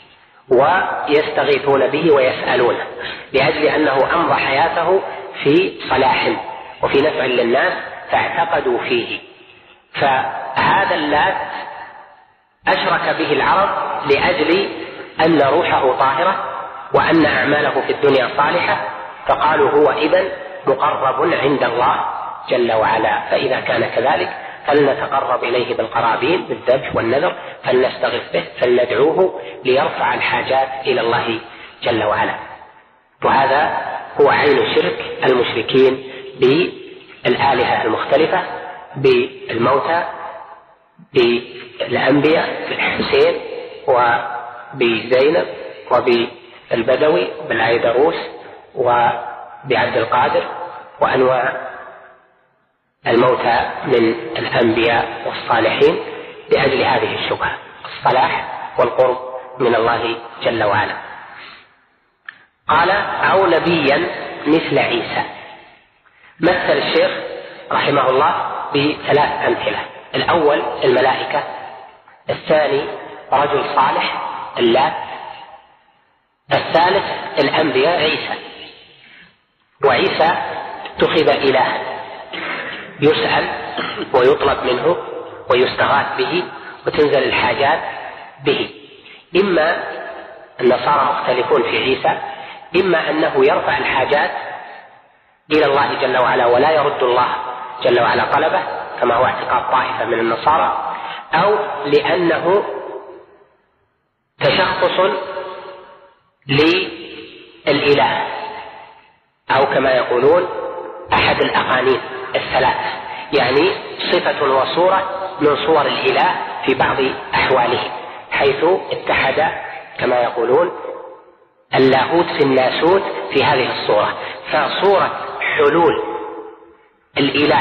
ويستغيثون به ويسألونه، لأجل أنه أمضى حياته في صلاح وفي نفع للناس فاعتقدوا فيه. فهذا اللات أشرك به العرب لأجل أن روحه طاهرة وأن أعماله في الدنيا صالحة، فقالوا هو إذن مقرب عند الله جل وعلا، فإذا كان كذلك فلنتقرب إليه بالقرابين بالذبح والنذر، فلنستغف به، فلندعوه ليرفع الحاجات إلى الله جل وعلا. وهذا هو عين شرك المشركين بالآلهة المختلفة، بالموتى، بالأنبياء، بالحسين وبزينب وبالبدوي بالعيدروس وبعبد القادر وأنواع الموتى من الأنبياء والصالحين، لأجل هذه الشبهة الصلاح والقرب من الله جل وعلا. قال أو نبيا مثل عيسى. مثل الشيخ رحمه الله بثلاث أمثلة: الأول الملائكة، الثاني رجل صالح اللات، الثالث الأنبياء عيسى. وعيسى اتخذ إلها يسأل ويطلب منه ويستغاث به وتنزل الحاجات به. إما النصارى مختلفون في عيسى، إما أنه يرفع الحاجات إلى الله جل وعلا ولا يرد الله جل وعلا طلبه كما هو اعتقاد طائفة من النصارى، أو لأنه تشخص للإله، أو كما يقولون أحد الأقانيم الثلاثة، يعني صفة وصورة من صور الإله في بعض أحواله، حيث اتحد كما يقولون اللاهوت في الناسوت في هذه الصورة. فصورة حلول الإله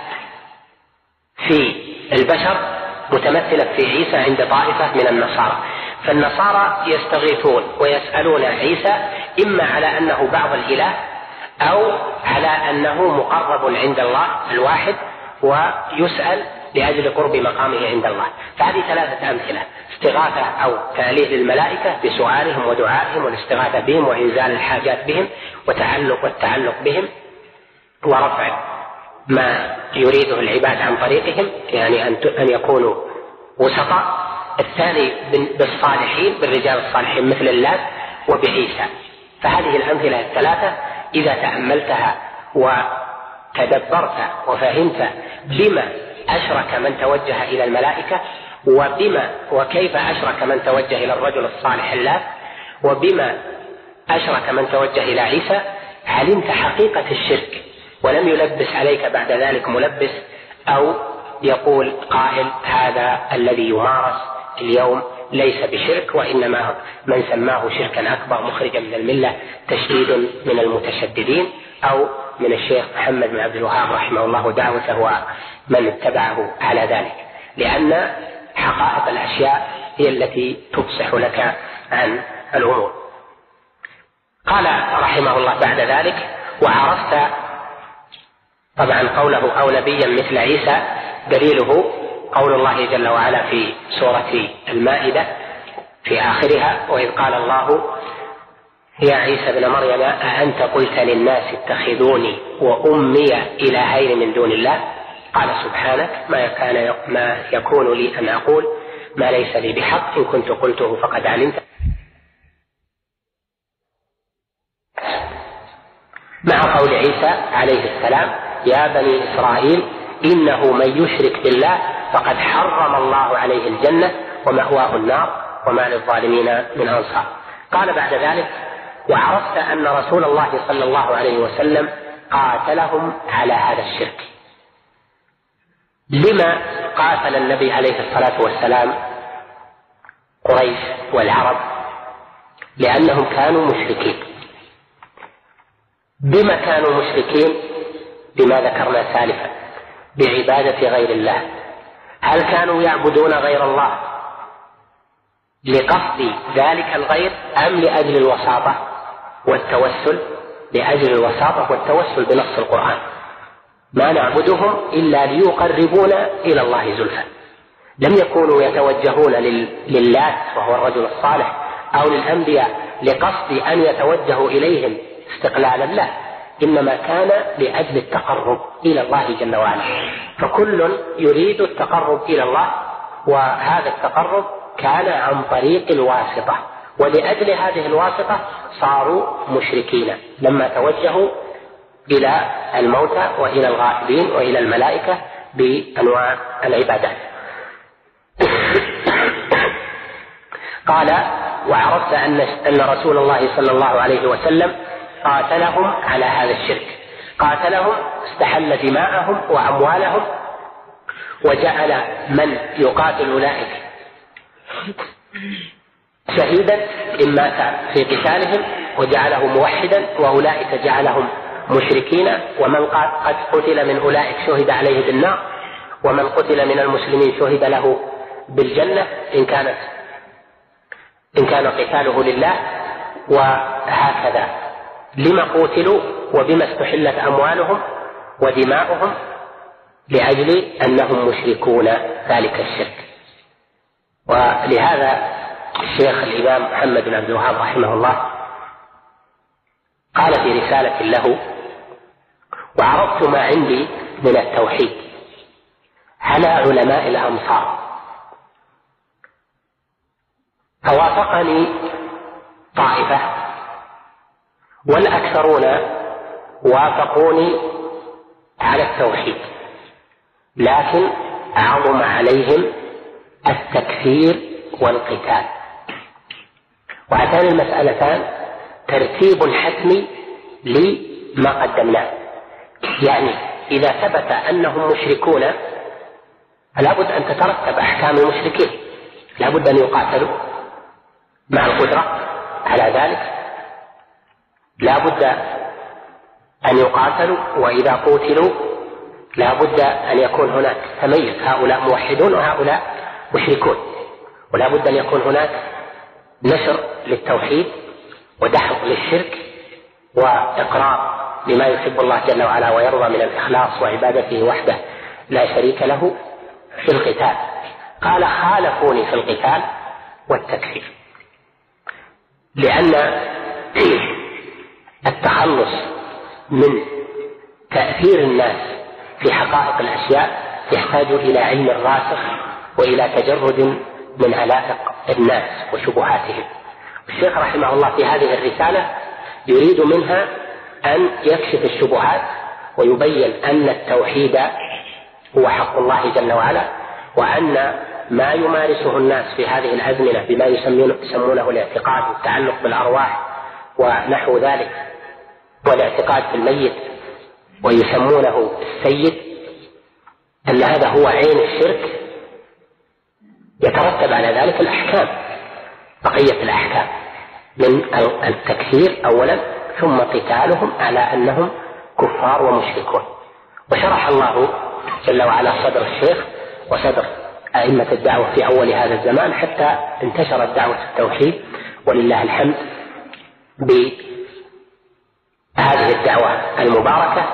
في البشر متمثلة في عيسى عند طائفة من النصارى. فالنصارى يستغيثون ويسألون عيسى إما على أنه بعض الإله أو على أنه مقرب عند الله الواحد ويسأل لأجل قرب مقامه عند الله. فهذه ثلاثة أمثلة: استغاثة أو تأليه للملائكة بسؤالهم ودعائهم والاستغاثة بهم وإنزال الحاجات بهم وتعلق والتعلق بهم ورفع ما يريده العباد عن طريقهم، يعني أن يكونوا وسطاء. الثاني بالصالحين، بالرجال الصالحين مثل اللات وبعيسى. فهذه الأمثلة الثلاثة إذا تأملتها تدبرت وفهمت بما أشرك من توجه إلى الملائكة، وبما وكيف أشرك من توجه إلى الرجل الصالح الله، وبما أشرك من توجه إلى عيسى، علمت حقيقة الشرك، ولم يلبس عليك بعد ذلك ملبس أو يقول قائل هذا الذي يمارس اليوم ليس بشرك، وإنما من سماه شركا أكبر مخرجا من الملة تشديد من المتشددين، أو من الشيخ محمد بن عبد الوهاب رحمه الله دعوته ومن اتبعه على ذلك، لأن حقائق الأشياء هي التي تفصح لك عن الأمور. قال رحمه الله بعد ذلك: وعرفت طبعا قوله أو نبيا مثل عيسى دليله قول الله جل وعلا في سورة المائدة في آخرها: وإذ قال الله يا عيسى ابن مريم أأنت قلت للناس اتخذوني وأمي إلهين من دون الله قال سبحانك ما كان ما يكون لي أن أقول ما ليس لي بحق إن كنت قلته فقد علمت. مع قول عيسى عليه السلام: يا بني إسرائيل إنه من يشرك بالله فقد حرم الله عليه الجنة ومأواه النار وما للظالمين من أنصار. قال بعد ذلك: وعرفت أن رسول الله صلى الله عليه وسلم قاتلهم على هذا الشرك. لما قاتل النبي عليه الصلاة والسلام قريش والعرب؟ لأنهم كانوا مشركين. بما كانوا مشركين؟ بما ذكرنا سالفا، بعبادة غير الله. هل كانوا يعبدون غير الله لقصد ذلك الغير أم لأجل الوساطة والتوسل؟ لأجل الوساطة والتوسل بنص القرآن: ما نعبدهم إلا ليقربونا إلى الله زلفى. لم يكونوا يتوجهون للات وهو الرجل الصالح أو للأنبياء لقصد أن يتوجهوا إليهم استقلالا، لا، إنما كان لأجل التقرب إلى الله جل وعلا. فكل يريد التقرب إلى الله، وهذا التقرب كان عن طريق الواسطة، ولأجل هذه الواسطة صاروا مشركين لما توجهوا إلى الموتى وإلى الغائبين وإلى الملائكة بأنواع العبادات. قال: وعرفت أن أن رسول الله صلى الله عليه وسلم قاتلهم على هذا الشرك. قاتلهم استحل دماءهم وأموالهم، وجعل من يقاتل أولئك شهيدا إن مات في قتالهم، وجعله موحدا، وأولئك جعلهم مشركين. ومن قد قتل من أولئك شهد عليه بالنار، ومن قتل من المسلمين شهد له بالجنة إن كانت إن كان قتاله لله. وهكذا لما قتلوا وبما استحلت أموالهم ودماؤهم؟ لأجل أنهم مشركون ذلك الشرك. ولهذا الشيخ الإمام محمد بن عبد الوهاب رحمه الله قال في رسالة له: وعرضت ما عندي من التوحيد على علماء الأمصار، فوافقني طائفة والأكثرون وافقوني على التوحيد، لكن أعظم عليهم التكفير والقتال. وهاتان المسألتان ترتيب حتمي لما قدمناه. يعني إذا ثبت أنهم مشركون فلا بد أن تترتب أحكام المشركين، لا بد أن يقاتلوا مع القدرة على ذلك، لا بد أن يقاتلوا، وإذا قتلوا لا بد أن يكون هناك تمييز، هؤلاء موحدون وهؤلاء مشركون، ولا بد أن يكون هناك نشر للتوحيد ودحض للشرك وإقرار لما يحب الله جل وعلا ويرضى من الإخلاص وعبادته وحده لا شريك له في القتال. قال: خالفوني في القتال والتكفير، لأن التخلص من تأثير الناس في حقائق الأشياء يحتاج إلى علم راسخ وإلى تجرد من علائق الناس وشبهاتهم. الشيخ رحمه الله في هذه الرسالة يريد منها أن يكشف الشبهات ويبين أن التوحيد هو حق الله جل وعلا، وأن ما يمارسه الناس في هذه الأزمنة بما يسمونه الاعتقاد والتعلق بالأرواح ونحو ذلك، والاعتقاد في الميت ويسمونه السيد، أن هذا هو عين الشرك، يترتب على ذلك الأحكام، بقية الأحكام من التكفير أولا، ثم قتالهم على أنهم كفار ومشركون. وشرح الله جل وعلا صدر الشيخ وصدر أئمة الدعوة في أول هذا الزمان حتى انتشرت دعوة التوحيد ولله الحمد بهذه الدعوة المباركة،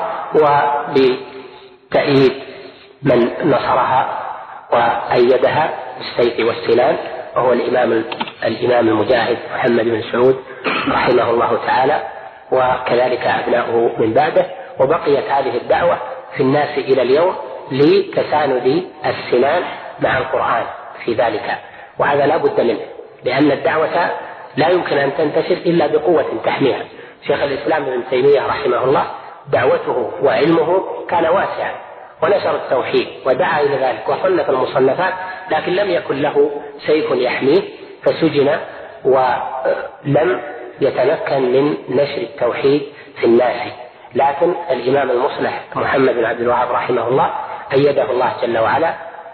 وبتأييد من نصرها وأيدها بالسيف والسنان، وهو الإمام الإمام المجاهد محمد بن سعود رحمه الله تعالى، وكذلك أبناؤه من بعده. وبقيت هذه الدعوة في الناس إلى اليوم لتساند السنان مع القرآن في ذلك، وهذا لا بد منه، لأن الدعوة لا يمكن أن تنتشر إلا بقوة تحميها. شيخ الإسلام ابن تيمية رحمه الله دعوته وعلمه كان واسعا، ونشر التوحيد ودعا إلى ذلك وصنف المصنفات، لكن لم يكن له سيف يحميه فسجن ولم يتمكن من نشر التوحيد في الناس. لكن الإمام المصلح محمد بن عبد الوهاب رحمه الله أيده الله جل وعلا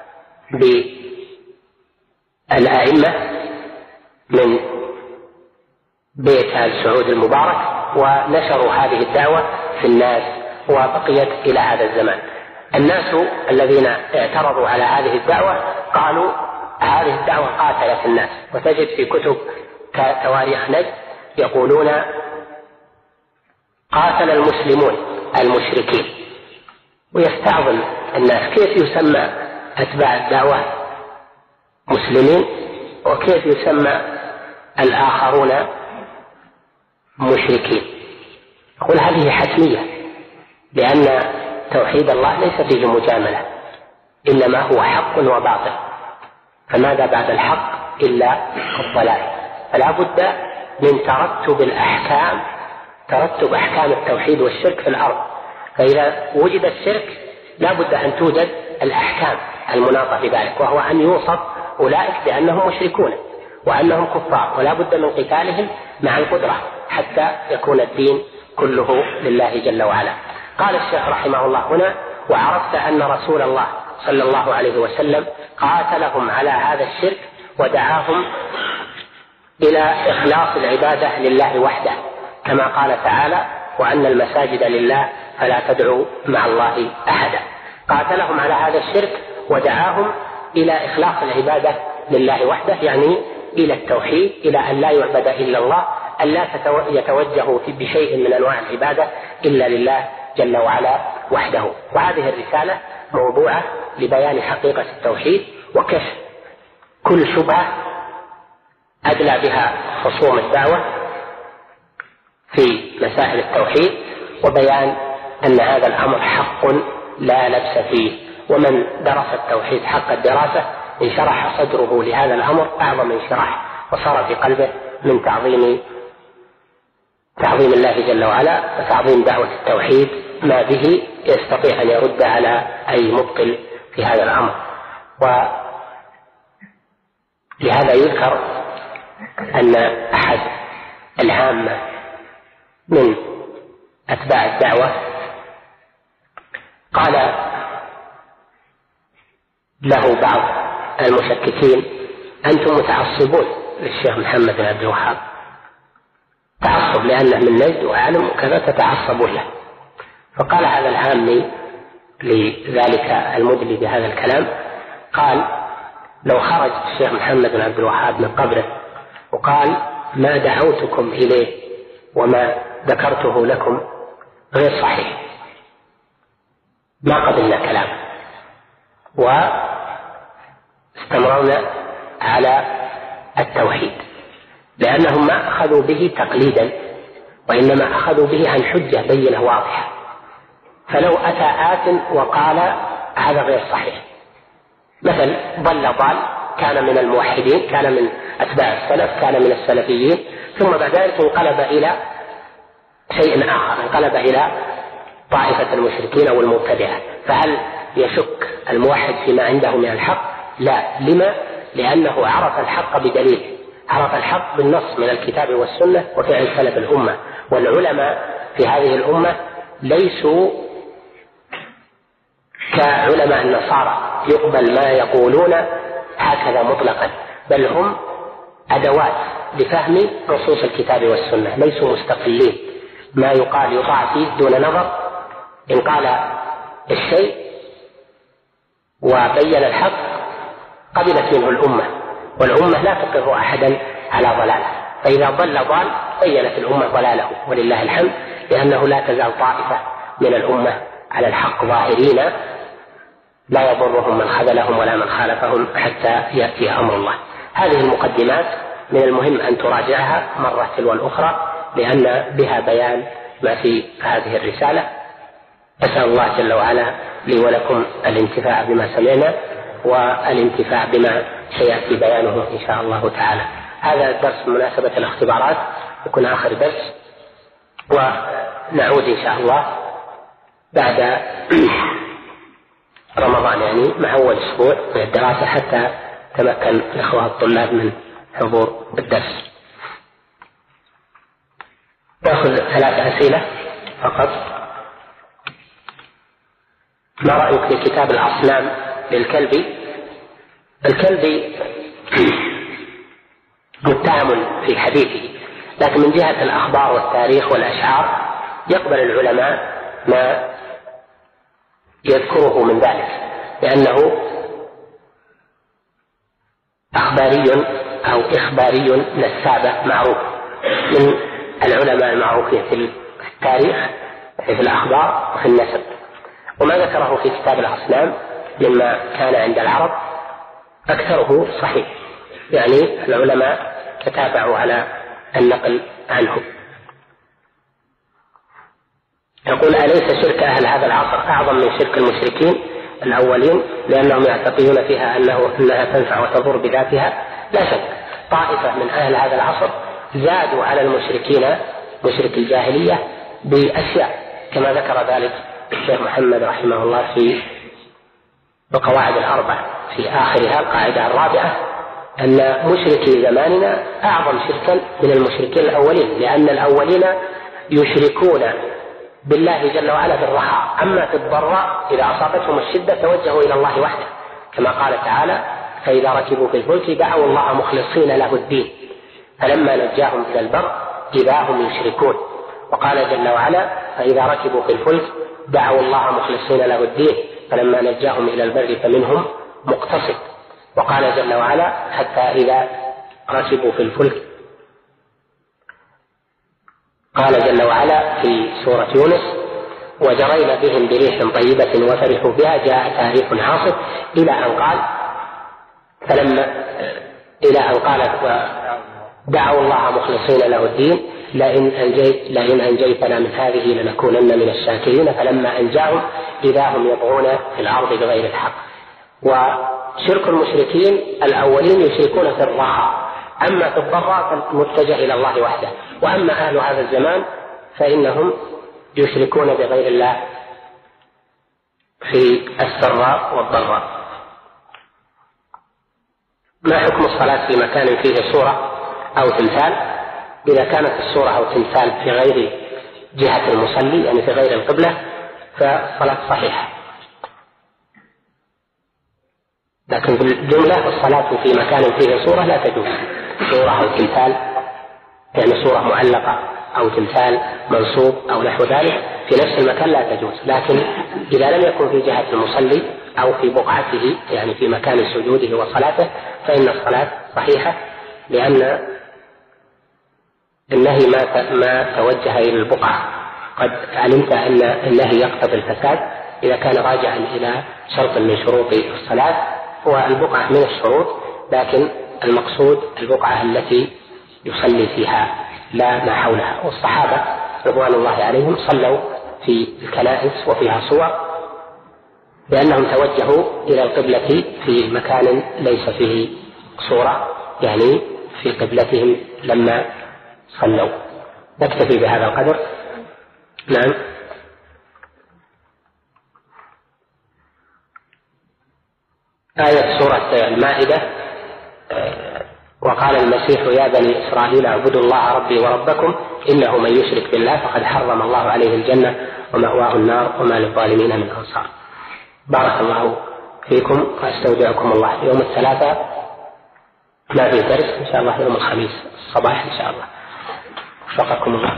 بالأئمة من بيت آل سعود المبارك، ونشروا هذه الدعوة في الناس وبقيت إلى هذا الزمان. الناس الذين اعترضوا على هذه الدعوة قالوا هذه الدعوة قاتلت الناس، وتجد في كتب كتواريخ نجد يقولون قاتل المسلمون المشركين، ويستعظم الناس كيف يسمى أتباع الدعوة مسلمين وكيف يسمى الآخرون مشركين. أقول هذه حتمية، لأن توحيد الله ليس فيه مجاملة، إنما هو حق وباطل، فماذا بعد الحق إلا الضلال؟ فلا بد من ترتب الأحكام، ترتب أحكام التوحيد والشرك في الأرض. فإذا وجد الشرك لا بد أن توجد الأحكام المناطة بذلك، وهو أن يوصف أولئك بأنهم مشركون وأنهم كفار، ولا بد من قتالهم مع القدرة حتى يكون الدين كله لله جل وعلا. قال الشيخ رحمه الله هنا: وعرفت أن رسول الله صلى الله عليه وسلم قاتلهم على هذا الشرك ودعاهم إلى إخلاص العبادة لله وحده، كما قال تعالى: وأن المساجد لله فلا تدعوا مع الله أحدا. قاتلهم على هذا الشرك ودعاهم إلى إخلاص العبادة لله وحده، يعني إلى التوحيد، إلى أن لا يعبد إلا الله، أن لا يتوجهوا بشيء من أنواع العبادة إلا لله جل وعلا وحده. وهذه الرسالة موضوعة لبيان حقيقة التوحيد وكشف كل شبهة أدلى بها خصوم الدعوة في مسائل التوحيد، وبيان أن هذا الأمر حق لا لبس فيه، ومن درس التوحيد حق الدراسة انشرح صدره لهذا الأمر أعظم انشراح، وصار في قلبه من تعظيم تعظيم الله جل وعلا وتعظيم دعوة التوحيد ما به يستطيع أن يرد على أي مبطل في هذا الأمر. ولهذا يذكر أن أحد العامة من أتباع الدعوة قال له بعض المشككين: أنتم متعصبون للشيخ محمد بن عبد الوهاب، تعصب لأنه من نجد وعالم وكذا تتعصبون له. فقال هذا العامي لذلك المدلي بهذا الكلام، قال: لو خرج الشيخ محمد بن عبد الوهاب من قبره وقال: ما دعوتكم إليه وما ذكرته لكم غير صحيح، ما قبلنا كلامه، واستمرنا على التوحيد، لأنهم ما أخذوا به تقليدا، وإنما أخذوا به عن حجة بينة واضحة. فلو أتى آت وقال هذا غير صحيح، مثل ضل ضال، كان من الموحدين، كان من أتباع السلف، كان من السلفيين، ثم بعد ذلك انقلب إلى شيء آخر، انقلب إلى طائفة المشركين أو المبتدعة. فهل يشك الموحد فيما عنده من الحق؟ لا. لما؟ لأنه عرف الحق بدليل، عرف الحق بالنص من الكتاب والسنة وفعل سلف الأمة. والعلماء في هذه الأمة ليسوا كعلماء النصارى يقبل ما يقولون هكذا مطلقا، بل هم أدوات لفهم نصوص الكتاب والسنة، ليسوا مستقلين. ما يقال يطاع فيه دون نظر. إن قال الشيء وبين الحق قبلت منه الأمة، والأمة لا تقر أحدا على ضلاله، فإذا ضل ضال بينت الأمة ضلاله ولله الحمد، لأنه لا تزال طائفة من الأمة على الحق ظاهرين لا يضرهم من خذلهم ولا من خالفهم حتى يأتي أمر الله. هذه المقدمات من المهم أن تراجعها مرة تلو الأخرى، لأن بها بيان ما في هذه الرسالة. أسأل الله جل وعلا لي ولكم الانتفاع بما سمعنا والانتفاع بما سيأتي بيانه إن شاء الله تعالى. هذا الدرس مناسبة الاختبارات يكون آخر درس، ونعود إن شاء الله بعد رمضان، يعني مع أول أسبوع من الدراسة، حتى تمكن الأخوة الطلاب من حضور الدرس. نأخذ ثلاث أسئلة فقط. ما رأيك في كتاب الأصنام للكلب؟ الكلب متهم في حديثه، لكن من جهة الأخبار والتاريخ والأشعار يقبل العلماء ما يذكره من ذلك، لأنه أخباري أو إخباري نسابة معروف من العلماء المعروفين في التاريخ في الأخبار وفي النسب. وما ذكره في كتاب الأصنام مما كان عند العرب أكثره صحيح، يعني العلماء تتابعوا على النقل عنه. يقول: أليس شرك أهل هذا العصر أعظم من شرك المشركين الأولين لأنهم يعتقدون فيها أنه أنها تنفع وتضر بذاتها؟ لا شك، طائفة من أهل هذا العصر زادوا على المشركين مشرك الجاهلية بأشياء، كما ذكر ذلك الشيخ محمد رحمه الله في القواعد الأربع في آخرها القاعدة الرابعة، أن مشركي زماننا أعظم شركا من المشركين الأولين، لأن الأولين يشركون بالله جل وعلا بالرخاء، أما في الضراء إذا أصابتهم الشدة توجهوا إلى الله وحده، كما قال تعالى: فإذا ركبوا في الفلك دعوا الله مخلصين له الدين فلما نجاهم إلى البر إذا هم يشركون. وقال جل وعلا: فإذا ركبوا في الفلك دعوا الله مخلصين له الدين فلما نجاهم إلى البر فمنهم مقتصد. وقال جل وعلا: حتى إذا ركبوا في الفلك، قال جل وعلا في سورة يونس: وجرينا بهم بريح طيبة وفرحوا بها جاءتها ريح عاصف، إلى أن قال فلما إلى أن قال دعوا الله مخلصين له الدين لئن أنجيت لئن أنجيتنا من هذه لنكونن من الشاكرين فلما أنجاهم إذا هم يبغون في الأرض بغير الحق. وشرك المشركين الأولين يشركون في الرخاء، أما في الضراء فمتجه إلى الله وحده. وأما أهل هذا الزمان فإنهم يشركون بغير الله في السراء والضراء. ما حكم الصلاة في مكان فيه صورة أو تمثال؟ إذا كانت الصورة أو تمثال في غير جهة المصلي، يعني في غير القبلة، فالصلاة صحيحة. لكن في الجملة الصلاة في مكان فيه صورة لا تجوز، صورة أو تمثال، يعني صورة معلقة أو تمثال منصوب أو نحو ذلك في نفس المكان لا تجوز. لكن إذا لم يكن في جهة المصلي أو في بقعته، يعني في مكان سجوده وصلاته، فإن الصلاة صحيحة، لأن النهي ما ما توجه إلى البقعة. قد علمت أن النهي يقتضي الفساد إذا كان راجعا إلى شرط من شروط الصلاة، والبقعة من الشروط، لكن المقصود البقعة التي يصلي فيها لا ما حولها. والصحابة رضوان الله عليهم صلوا في الكنائس وفيها صور لأنهم توجهوا إلى القبلة في مكان ليس فيه صورة، يعني في قبلتهم لما صلوا. نكتفي بهذا القدر. نعم. آية سورة المائدة وقال المسيح يا بني إسرائيل اعبدوا الله ربي وربكم إنه من يشرك بالله فقد حرم الله عليه الجنة ومأواه النار وما للظالمين من أنصار. بارك الله فيكم وأستودعكم الله. يوم الثلاثاء ما في درس إن شاء الله، يوم الخميس الصباح إن شاء الله. وفقكم الله.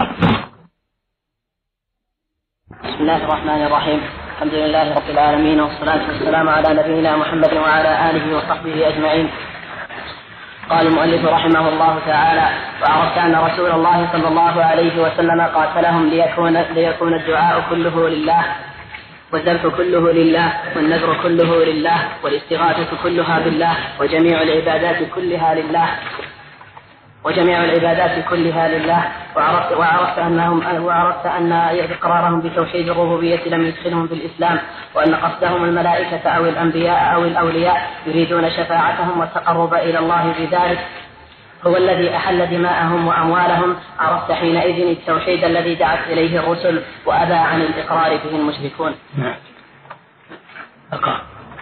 بسم الله الرحمن الرحيم. الحمد لله رب العالمين والصلاة والسلام على نبينا محمد وعلى آله وصحبه أجمعين. قال المؤلف رحمه الله تعالى: وعرفت أن رسول الله صلى الله عليه وسلم قاتلهم ليكون, ليكون الدعاء كله لله، والذبح كله لله، والنذر كله لله، والاستغاثة كلها بالله، وجميع العبادات كلها لله وجميع العبادات كلها لله وعرفت, وعرفت أنهم وعرفت أن إقرارهم بتوحيد الربوبية لم يدخلهم في الإسلام، وأن قصدهم الملائكة أو الأنبياء أو الأولياء يريدون شفاعتهم والتقرب إلى الله بذلك هو الذي أحل دماءهم وأموالهم. عرفت حينئذ التوحيد الذي دعت إليه الرسل وأبى عن الإقرار به المشركون. نعم. أقرأ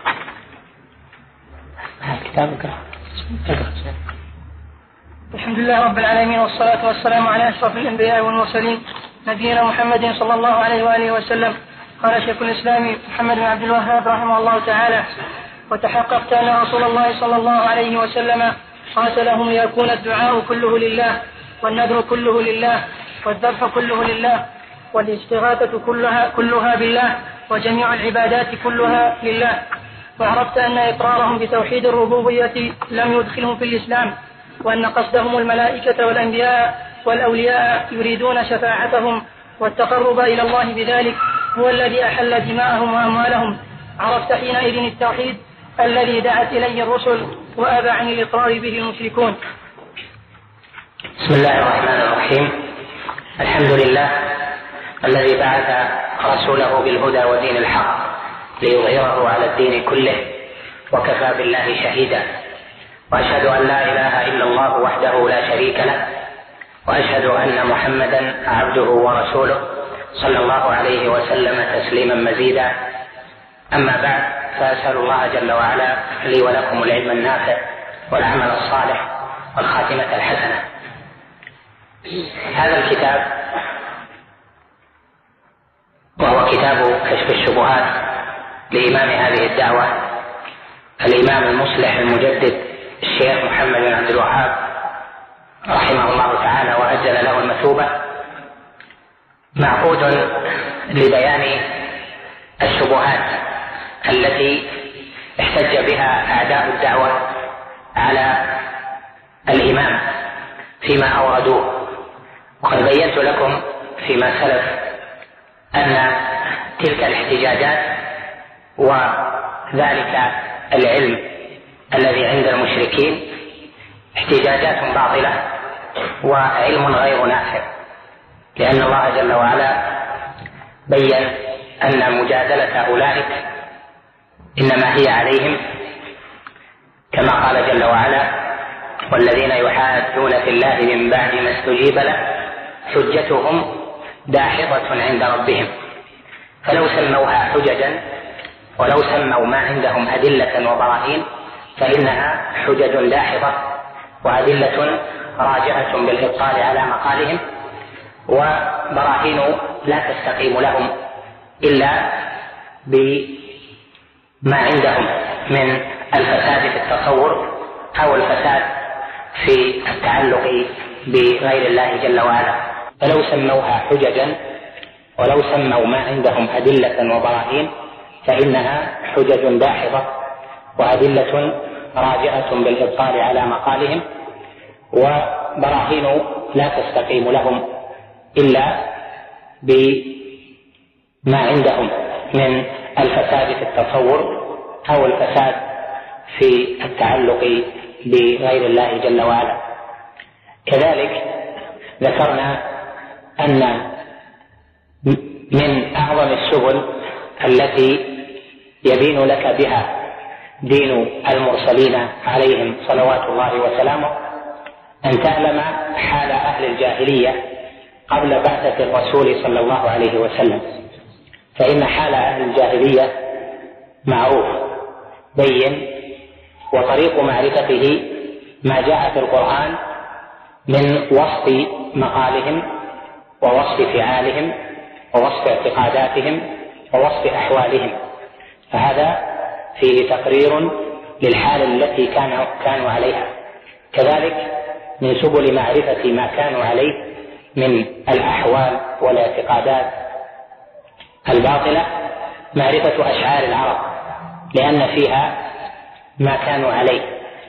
كتابك. الحمد لله رب العالمين، والصلاة والسلام على أشرف الأنبياء والمرسلين نبينا محمد صلى الله عليه وآله وسلم. قال شيخ الإسلام محمد بن عبد الوهاب رحمه الله تعالى: وتحققت أن رسول الله صلى الله عليه وسلم قاتلهم ليكون الدعاء كله لله، والنذر كله لله، والذبح كله لله، والاستغاثة كلها, كلها بالله، وجميع العبادات كلها لله. وعرفت أن إقرارهم بتوحيد الربوبية لم يدخلهم في الإسلام، وأن قصدهم الملائكة والأنبياء والأولياء يريدون شفاعتهم والتقرب إلى الله بذلك هو الذي أحل دماءهم وأموالهم. عرفت حينئذ التوحيد الذي دعت إليه الرسل وأبى عن الإقرار به المشركون. بسم الله الرحمن الرحيم. الحمد لله الذي بعث رسوله بالهدى ودين الحق ليظهره على الدين كله، وكفى بالله شهيدا. وأشهد أن لا إله إلا الله وحده لا شريك له، وأشهد أن محمدا عبده ورسوله صلى الله عليه وسلم تسليما مزيدا. أما بعد، فأسأل الله جل وعلا لي ولكم العلم النافع والعمل الصالح والخاتمة الحسنة. هذا الكتاب وهو كتاب كشف الشبهات لإمام هذه الدعوة الإمام المصلح المجدد الشيخ محمد بن عبد الوهاب رحمه الله تعالى وأجل له المثوبة، معقود لبيان الشبهات التي احتج بها أعداء الدعوة على الإمام فيما أوردوه. وقد بينت لكم فيما سلف أن تلك الاحتجاجات وذلك العلم الذي عند المشركين احتجاجات باطلة وعلم غير نافع، لأن الله جل وعلا بين أن مجادلة أولئك إنما هي عليهم، كما قال جل وعلا: والذين يحادون في الله من بعد ما استجيب له حجتهم داحضة عند ربهم. فلو سموها حججا ولو سموا ما عندهم أدلة وبراهين فإنها حجج داحضة وأدلة راجعة بالإبطال على مقالهم، وبراهين لا تستقيم لهم إلا بما عندهم من الفساد في التصور أو الفساد في التعلق بغير الله جل وعلا. فلو سموها حججا ولو سموا ما عندهم أدلة وبراهين فإنها حجج داحضة وأدلة راجعة بالإبطال على مقالهم، وبراهين لا تستقيم لهم إلا بما عندهم من الفساد في التصور أو الفساد في التعلق بغير الله جل وعلا. كذلك ذكرنا أن من أعظم السبل التي يبين لك بها دين المرسلين عليهم صلوات الله وسلامه أن تعلم حال أهل الجاهلية قبل بعثة الرسول صلى الله عليه وسلم، فإن حال أهل الجاهلية معروف بين وطريق معرفته ما جاء في القرآن من وصف مقالهم ووصف فعالهم ووصف اعتقاداتهم ووصف أحوالهم، فهذا فيه تقرير للحال التي كانوا عليها. كذلك من سبل معرفة ما كانوا عليه من الأحوال والاعتقادات الباطلة معرفة أشعار العرب، لأن فيها ما كانوا عليه.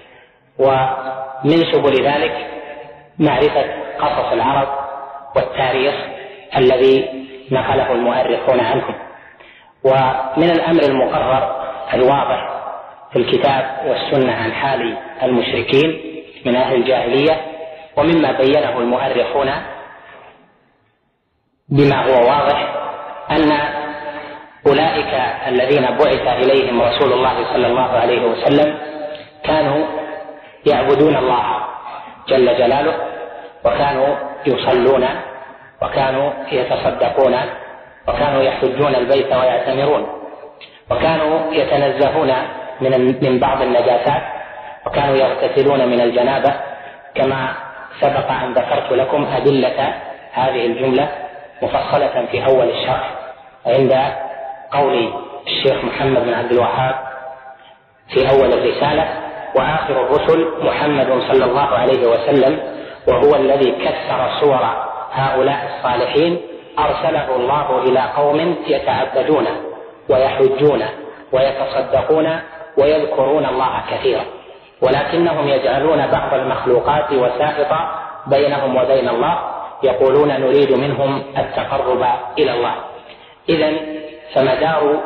ومن سبل ذلك معرفة قصص العرب والتاريخ الذي نقله المؤرخون عنهم. ومن الأمر المقرر الواضح في الكتاب والسنة عن حال المشركين من أهل الجاهلية، ومما بينه المؤرخون بما هو واضح، أن أولئك الذين بعث إليهم رسول الله صلى الله عليه وسلم كانوا يعبدون الله جل جلاله، وكانوا يصلون، وكانوا يتصدقون، وكانوا يحجون البيت ويعتمرون، وكانوا يتنزهون من من بعض النجاسات، وكانوا يغتسلون من الجنابة، كما سبق أن ذكرت لكم أدلة هذه الجملة مفصلة في أول الشرح عند قول الشيخ محمد بن عبد الوهاب في أول الرسالة: وآخر الرسل محمد صلى الله عليه وسلم، وهو الذي كسر صور هؤلاء الصالحين، أرسله الله إلى قوم يتعبدون ويحجون ويتصدقون ويذكرون الله كثيرا، ولكنهم يجعلون بعض المخلوقات وسائط بينهم وبين الله، يقولون نريد منهم التقرب إلى الله. إذن فمدار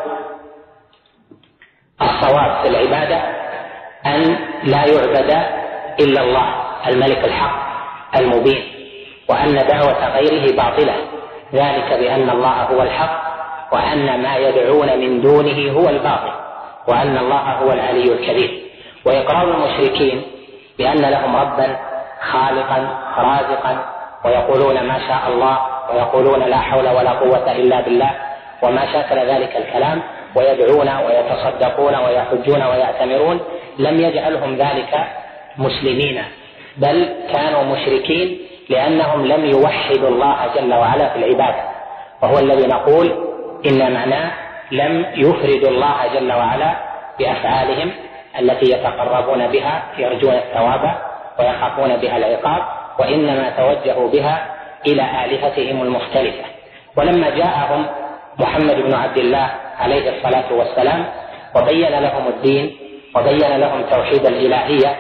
الصواب في العبادة أن لا يعبد إلا الله الملك الحق المبين، وأن دعوة غيره باطلة، ذلك بأن الله هو الحق، وأن ما يدعون من دونه هو الباطل، وأن الله هو العلي الكبير. وإقرار المشركين بأن لهم ربا خالقا رازقا، ويقولون ما شاء الله، ويقولون لا حول ولا قوة إلا بالله، وما شاكل ذلك الكلام، ويدعون ويتصدقون ويحجون ويعتمرون، لم يجعلهم ذلك مسلمين، بل كانوا مشركين لأنهم لم يوحدوا الله جل وعلا في العبادة، وهو الذي نقول إن معناه لم يفردوا الله جل وعلا بأفعالهم التي يتقربون بها يرجون الثواب ويخافون بها العقاب، وإنما توجهوا بها إلى آلهتهم المختلفة. ولما جاءهم محمد بن عبد الله عليه الصلاة والسلام وبين لهم الدين وبين لهم توحيد الإلهية،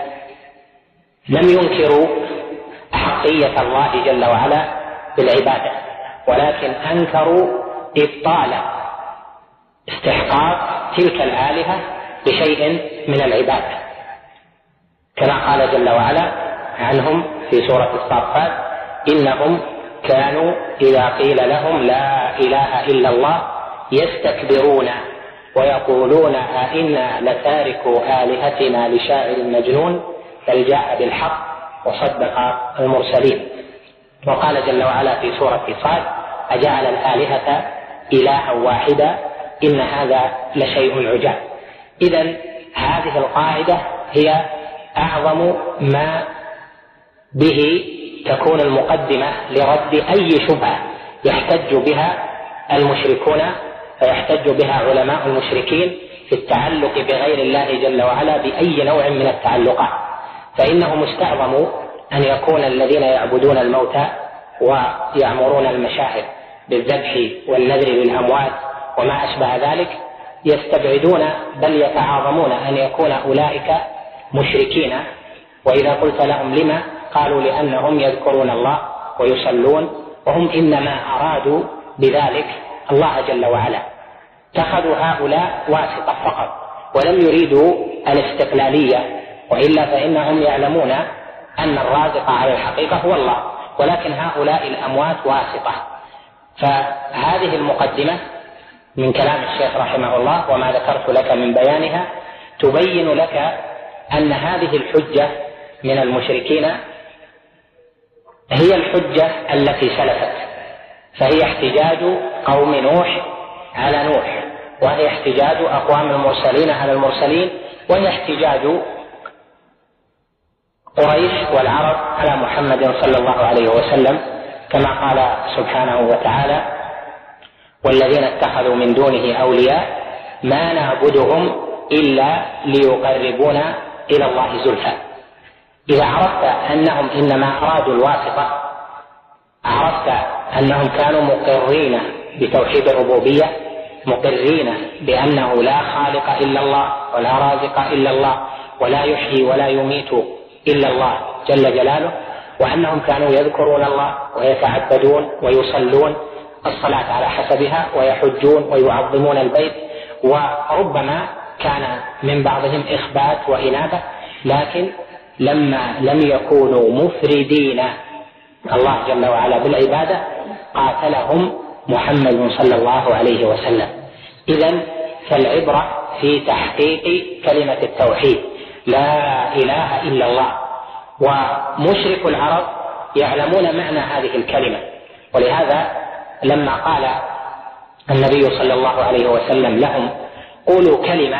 لم ينكروا حقية الله جل وعلا بالعبادة، ولكن أنكروا إبطال استحقاق تلك الآلهة بشيء من العبادة، كما قال جل وعلا عنهم في سورة الصافات: إنهم كانوا إذا قيل لهم لا إله إلا الله يستكبرون ويقولون أئنا لتاركو آلهتنا لشاعر مجنون بل جاء بالحق وصدق المرسلين. وقال جل وعلا في سورة صاد: أجعل الآلهة إلها واحدا إن هذا لشيء عجاب. إذن هذه القاعدة هي أعظم ما به تكون المقدمة لرد أي شبهة يحتج بها المشركون ويحتج بها علماء المشركين في التعلق بغير الله جل وعلا بأي نوع من التعلقات. فإنهم استعظموا أن يكون الذين يعبدون الموتى ويعمرون المشاهد بالذبح والنذر للأموات وما أشبه ذلك يستبعدون بل يتعاظمون أن يكون أولئك مشركين. وإذا قلت لهم لما؟ قالوا لأنهم يذكرون الله ويصلون، وهم إنما أرادوا بذلك الله جل وعلا، اتخذوا هؤلاء واسطة فقط ولم يريدوا الاستقلالية، وإلا فإنهم يعلمون أن الرازق على الحقيقة هو الله، ولكن هؤلاء الأموات واسطة. فهذه المقدمة من كلام الشيخ رحمه الله وما ذكرت لك من بيانها تبين لك أن هذه الحجة من المشركين هي الحجة التي سلفت، فهي احتجاج قوم نوح على نوح، وهي احتجاج أقوام المرسلين على المرسلين، وهي احتجاج قريش والعرب على محمد صلى الله عليه وسلم، كما قال سبحانه وتعالى: والذين اتخذوا من دونه أولياء ما نعبدهم إلا ليقربونا إلى الله زلفى. إذا عرفت أنهم إنما أرادوا الواسطة، عرفت أنهم كانوا مقرين بتوحيد الربوبية، مقرين بأنه لا خالق إلا الله ولا رازق إلا الله ولا يحيي ولا يميت إلا الله جل جلاله، وأنهم كانوا يذكرون الله ويتعبدون ويصلون الصلاة على حسبها ويحجون ويعظمون البيت، وربما كان من بعضهم إخبات وإنابة، لكن لما لم يكونوا مفردين الله جل وعلا بالعبادة قاتلهم محمد صلى الله عليه وسلم. إذن فالعبرة في تحقيق كلمة التوحيد لا إله إلا الله، ومشرك العرب يعلمون معنى هذه الكلمة، ولهذا لما قال النبي صلى الله عليه وسلم لهم: قولوا كلمة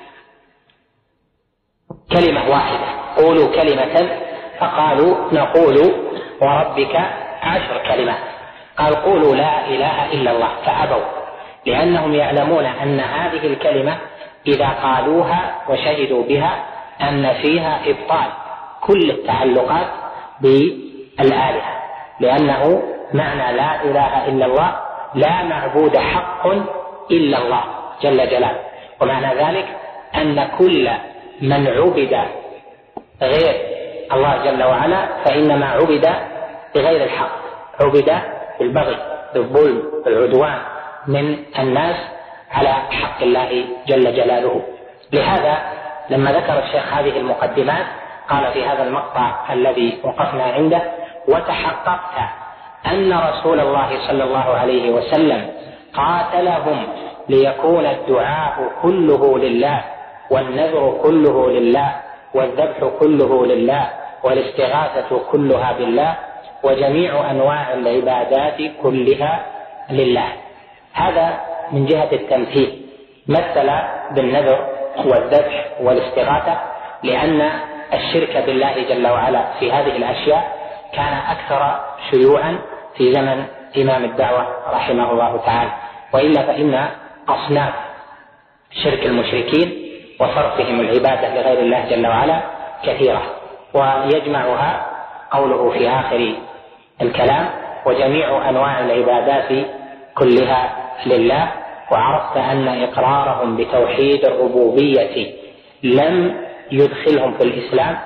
كلمة واحدة، قولوا كلمة، فقالوا: نقول وربك عشر كلمات. قال: قولوا لا إله إلا الله، فأبوا، لأنهم يعلمون أن هذه الكلمة إذا قالوها وشهدوا بها أن فيها إبطال كل التعلقات بالآلهة، لأنه معنى لا إله إلا الله لا معبود حق إلا الله جل جلاله، ومعنى ذلك أن كل من عبد غير الله جل وعلا فإنما عبد بغير الحق، عبد بالبغي بالظلم بالعدوان من الناس على حق الله جل جلاله. لهذا لما ذكر الشيخ هذه المقدمات قال في هذا المقطع الذي وقفنا عنده: وتحققت أن رسول الله صلى الله عليه وسلم قاتلهم ليكون الدعاء كله لله والنذر كله لله والذبح كله لله والاستغاثة كلها بالله وجميع أنواع العبادات كلها لله. هذا من جهة التمثيل، مثل بالنذر والذبح والاستغاثة، لأن الشرك بالله جل وعلا في هذه الأشياء كان أكثر شيوعا في زمن إمام الدعوة رحمه الله تعالى، وإلا فإن أصناف شرك المشركين وصرفهم العبادة لغير الله جل وعلا كثيرة، ويجمعها قوله في آخر الكلام: وجميع أنواع العبادات كلها لله. وعرفت أن إقرارهم بتوحيد الربوبية لم يدخلهم في الإسلام.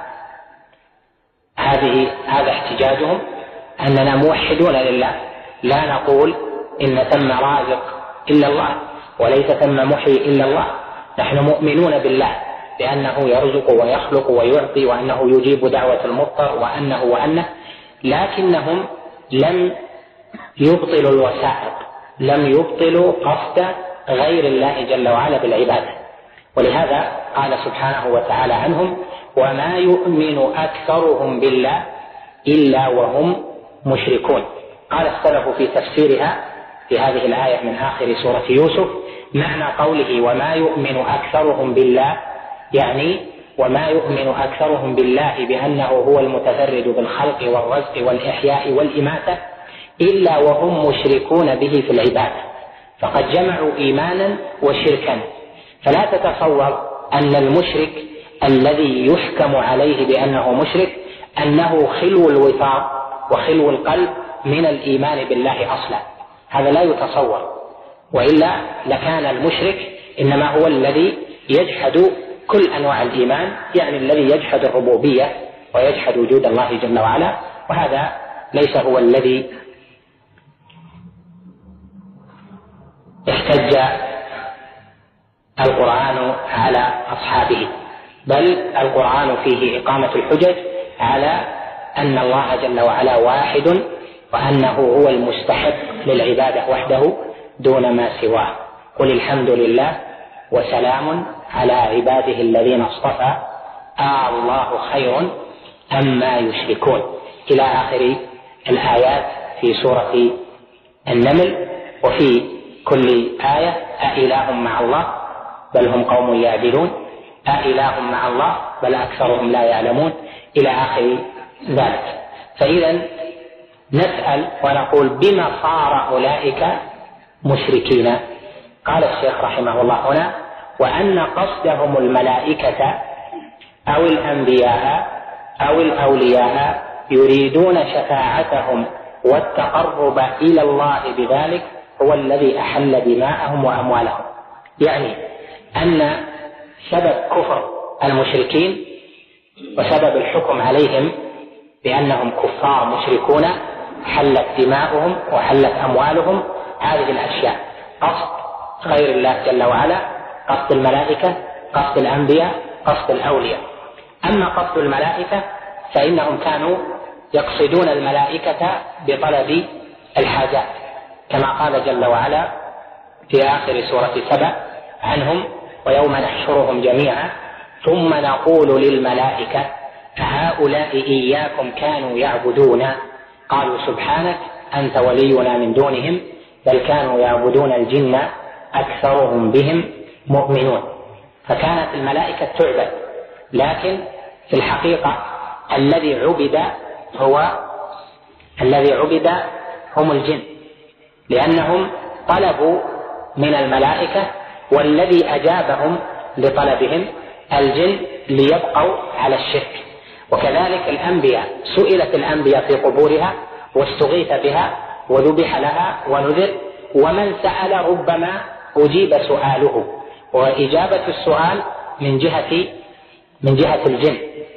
هذه هذا احتجاجهم، أننا موحدون لله، لا نقول إن ثم رازق إلا الله وليس ثم محيي إلا الله، نحن مؤمنون بالله بأنه يرزق ويخلق ويعطي وأنه يجيب دعوة المضطر وأنه وأنه، لكنهم لم يبطلوا الوسائط، لم يبطلوا قصد غير الله جل وعلا بالعبادة. ولهذا قال سبحانه وتعالى عنهم: وما يؤمن أكثرهم بالله إلا وهم مشركون. قال السلف في تفسيرها في هذه الآية من آخر سورة يوسف: معنى قوله وما يؤمن أكثرهم بالله، يعني وما يؤمن أكثرهم بالله بأنه هو المتفرد بالخلق والرزق والإحياء والإماتة إلا وهم مشركون به في العبادة، فقد جمعوا إيمانا وشركا. فلا تتصور أن المشرك الذي يحكم عليه بأنه مشرك أنه خلو الوفاق وخلو القلب من الإيمان بالله أصلا، هذا لا يتصور، وإلا لكان المشرك إنما هو الذي يجحد كل أنواع الإيمان، يعني الذي يجحد الربوبية ويجحد وجود الله جل وعلا، وهذا ليس هو الذي احتج القرآن على أصحابه، بل القرآن فيه إقامة الحجج على أن الله جل وعلا واحد وأنه هو المستحق للعبادة وحده دون ما سواه. قل الحمد لله وسلام على عباده الذين اصطفى آه الله خير أما يشركون، إلى آخر الآيات في سورة النمل. وفي كل آية أإله مع الله بل هم قوم يعدلون، أإله مع الله بل أكثرهم لا يعلمون إلى آخر ذلك. فإذا نسأل ونقول بما صار أولئك مشركين؟ قال الشيخ رحمه الله هنا: وأن قصدهم الملائكة أو الأنبياء أو الأولياء يريدون شفاعتهم والتقرب إلى الله بذلك هو الذي أحل دماءهم وأموالهم. يعني أن سبب كفر المشركين وسبب الحكم عليهم بأنهم كفار مشركون حلت دماؤهم وحلت أموالهم هذه الأشياء: قصد غير الله جل وعلا، قصد الملائكة، قصد الأنبياء، قصد الأولياء. أما قصد الملائكة فإنهم كانوا يقصدون الملائكة بطلب الحاجات، كما قال جل وعلا في آخر سورة سبأ عنهم: ويوم نحشرهم جميعا ثم نقول للملائكة أهؤلاء إياكم كانوا يعبدون قالوا سبحانك أنت ولينا من دونهم بل كانوا يعبدون الجن أكثرهم بهم مؤمنون. فكانت الملائكة تعبد، لكن في الحقيقة الذي عبد هو الذي عبد هم الجن، لأنهم طلبوا من الملائكة والذي أجابهم لطلبهم الجن ليبقوا على الشرك. وكذلك الأنبياء، سئلت الأنبياء في قبورها واستغيث بها وذبح لها ونذر، ومن سأل ربما أجيب سؤاله، وإجابة السؤال من جهة من جهة الجن.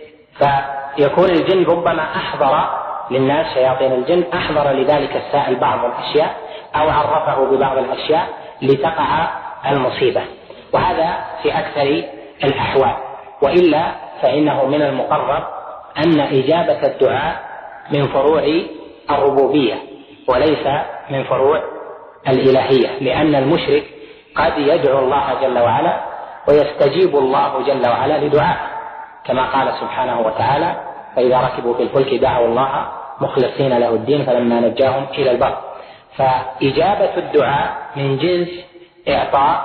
فيكون الجن ربما أحضر للناس، شياطين الجن أحضر لذلك السائل بعض الأشياء أو عرفه ببعض الأشياء لتقع المصيبة، وهذا في أكثر الأحوال. وإلا فإنه من المقرر أن إجابة الدعاء من فروع الربوبية وليس من فروع الإلهية، لأن المشرك قد يدعو الله جل وعلا ويستجيب الله جل وعلا لدعاءه، كما قال سبحانه وتعالى: فإذا ركبوا في الفلك دعوا الله مخلصين له الدين فلما نجاهم إلى البر. فإجابة الدعاء من جنس إعطاء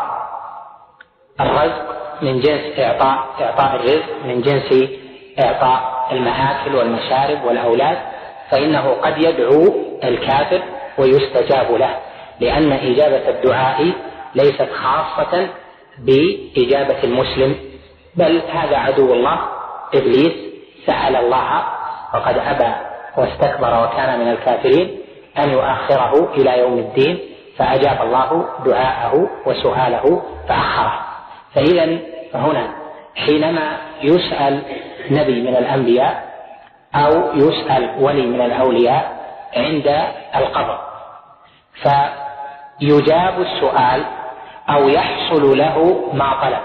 الرزق، من جنس إعطاء إعطاء الرزق، من جنس إعطاء المآكل والمشارب والأولاد، فإنه قد يدعو الكافر ويستجاب له، لأن إجابة الدعاء ليست خاصة بإجابة المسلم، بل هذا عدو الله إبليس سأل الله وقد أبى واستكبر وكان من الكافرين أن يؤخره إلى يوم الدين، فأجاب الله دعاءه وسؤاله فأخره. فإذا هنا حينما يسأل نبي من الأنبياء أو يسأل ولي من الأولياء عند القبر فيجاب السؤال أو يحصل له ما طلب،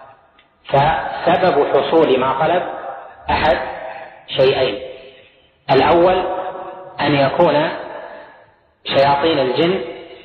فسبب حصول ما طلب أحد شيئين: الأول أن يكون شياطين الجن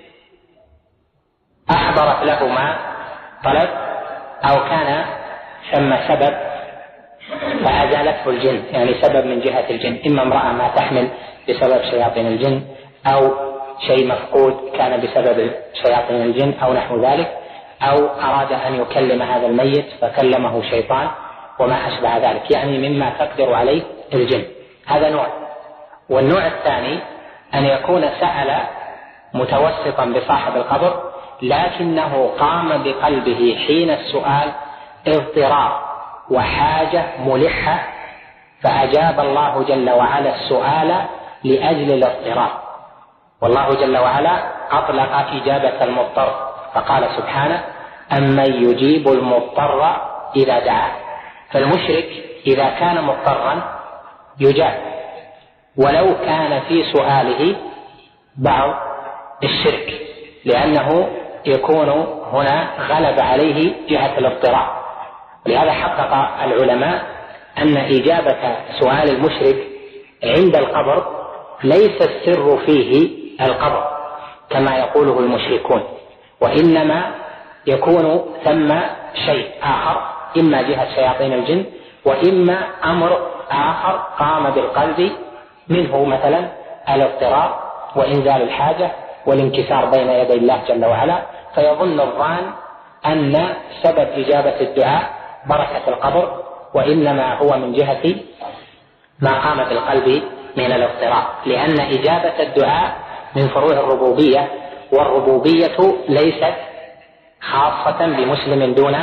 أحضرت له ما طلب، أو كان ثم سبب فأزالته الجن، يعني سبب من جهة الجن، إما امرأة ما تحمل بسبب شياطين الجن، أو شيء مفقود كان بسبب شياطين الجن أو نحو ذلك، أو أراد أن يكلم هذا الميت فكلمه شيطان وما أشبه ذلك، يعني مما تقدر عليه الجن. هذا نوع. والنوع الثاني أن يكون سأل متوسطا بصاحب القبر، لكنه قام بقلبه حين السؤال اضطرار وحاجة ملحة، فأجاب الله جل وعلا السؤال لأجل الاضطرار. والله جل وعلا أطلق إجابة المضطر فقال سبحانه: أمن يجيب المضطر إذا دعاه. فالمشرك إذا كان مضطرا يجاب، ولو كان في سؤاله بعض الشرك، لأنه يكون هنا غلب عليه جهة الاضطرار. لهذا حقق العلماء أن إجابة سؤال المشرك عند القبر ليس السر فيه القبر كما يقوله المشركون، وإنما يكون ثم شيء آخر، إما جهة شياطين الجن، وإما أمر آخر قام بالقلب منه، مثلا الاضطرار وإنزال الحاجة والانكسار بين يدي الله جل وعلا، فيظن الظان أن سبب إجابة الدعاء بركة القبر، وإنما هو من جهة ما قام بالقلب من الاضطراب، لأن إجابة الدعاء من فروع الربوبية، والربوبية ليست خاصة بمسلم دون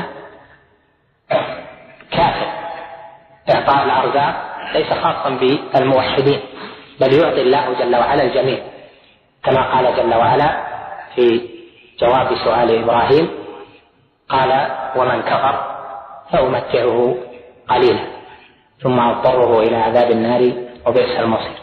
كافر. إعطاء الأرزاق ليس خاصا بالموحدين، بل يعطي الله جل وعلا الجميع، كما قال جل وعلا في جواب سؤال إبراهيم قال ومن كفر فأمتعه قليلا ثم أضطره إلى عذاب النار وبئس المصير.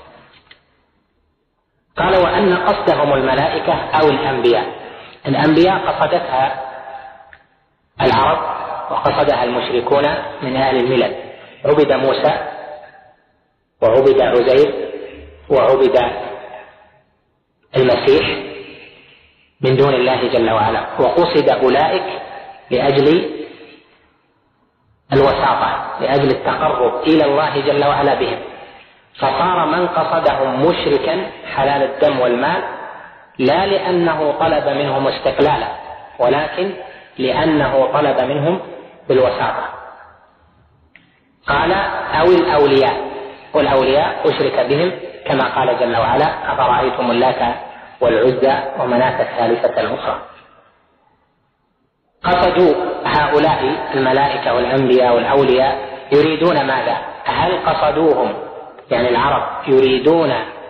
قال وأن قصدهم الملائكة أو الأنبياء. الأنبياء قصدتها العرب وقصدها المشركون من أهل الملل، عبد موسى وعبد عزير وعبد المسيح من دون الله جل وعلا، وقصد أولئك لأجل الوساطة، لأجل التقرب إلى الله جل وعلا بهم، فصار من قصدهم مشركا حلال الدم والمال، لا لأنه طلب منهم استقلالا، ولكن لأنه طلب منهم بالوساطة. قال أو الأولياء، والأولياء أشرك بهم كما قال جل وعلا أفرأيتم اللات والعزى ومناة الثالثة الأخرى. قصدوا هؤلاء الملائكة والأنبياء والأولياء يريدون ماذا؟ هل قصدوهم يعني العرب يريدون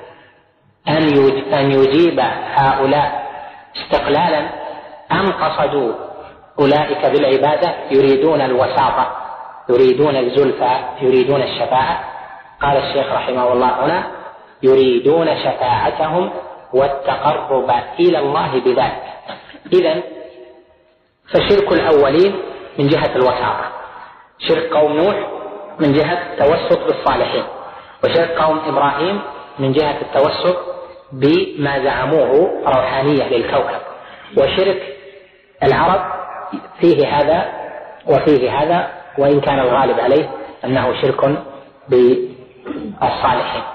أن يجيب هؤلاء استقلالا، أم قصدوا أولئك بالعبادة يريدون الوساطة، يريدون الزلفى، يريدون الشفاعة؟ قال الشيخ رحمه الله هنا يريدون شفاعتهم والتقرب إلى الله بذلك. إذن فشرك الأولين من جهة الوساطة، شرك قوم نوح من جهة التوسط بالصالحين، وشرك قوم إبراهيم من جهة التوسط بما زعموه روحانية للكوكب، وشرك العرب فيه هذا وفيه هذا، وإن كان الغالب عليه أنه شرك بالصالحين.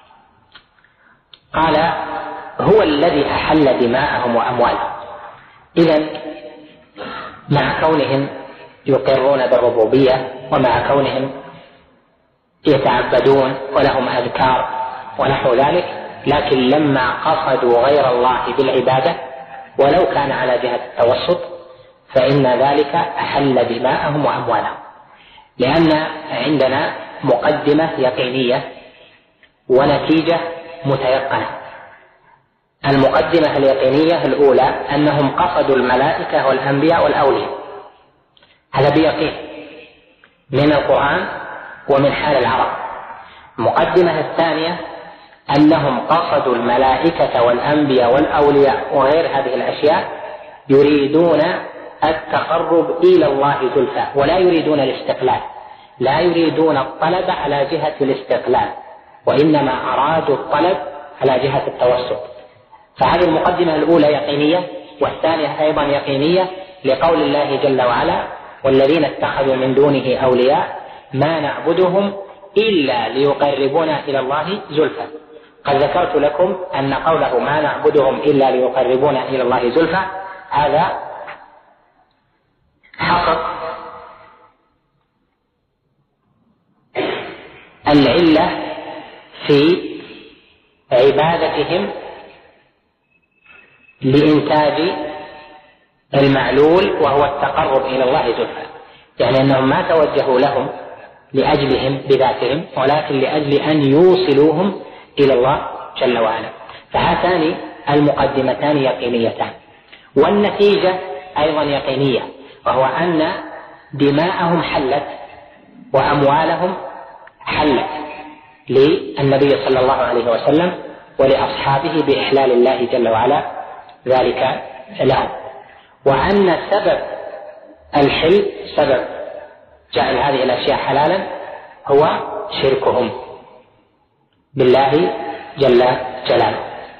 قال هو الذي أحل دماءهم وأموالهم. إذن مع كونهم يقرون بالربوبية ومع كونهم يتعبدون ولهم أذكار ونحو ذلك، لكن لما قصدوا غير الله بالعبادة ولو كان على جهة التوسط فإن ذلك أحل دماءهم وأموالهم، لأن عندنا مقدمة يقينية ونتيجة متيقنة. المقدمة اليقينية الأولى أنهم قصدوا الملائكة والأنبياء والأولياء، هذا بيقين من القرآن ومن حال العرب. المقدمة الثانية أنهم قصدوا الملائكة والأنبياء والأولياء وغير هذه الأشياء يريدون التقرب إلى الله زلفى، ولا يريدون الاستقلال، لا يريدون الطلب على جهة الاستقلال، وإنما أرادوا الطلب على جهة التوسط. فهذه المقدمة الأولى يقينية، والثانية أيضا يقينية لقول الله جل وعلا والذين اتخذوا من دونه أولياء ما نعبدهم إلا ليقربونا إلى الله زلفى. قد ذكرت لكم أن قوله ما نعبدهم إلا ليقربونا إلى الله زلفى هذا حصر العلة في عبادتهم لإنتاج المعلول وهو التقرب إلى الله زلفى، يعني أنهم ما توجهوا لهم لأجلهم بذاتهم، ولكن لأجل أن يوصلوهم إلى الله جل وعلا. فهاتان المقدمتان يقينيتان، والنتيجة أيضا يقينية، وهو أن دماءهم حلت وأموالهم حلت للنبي صلى الله عليه وسلم ولأصحابه بإحلال الله جل وعلا ذلك لهم، وأن سبب الحل سبب جعل هذه الأشياء حلالا هو شركهم بالله جل جلاله.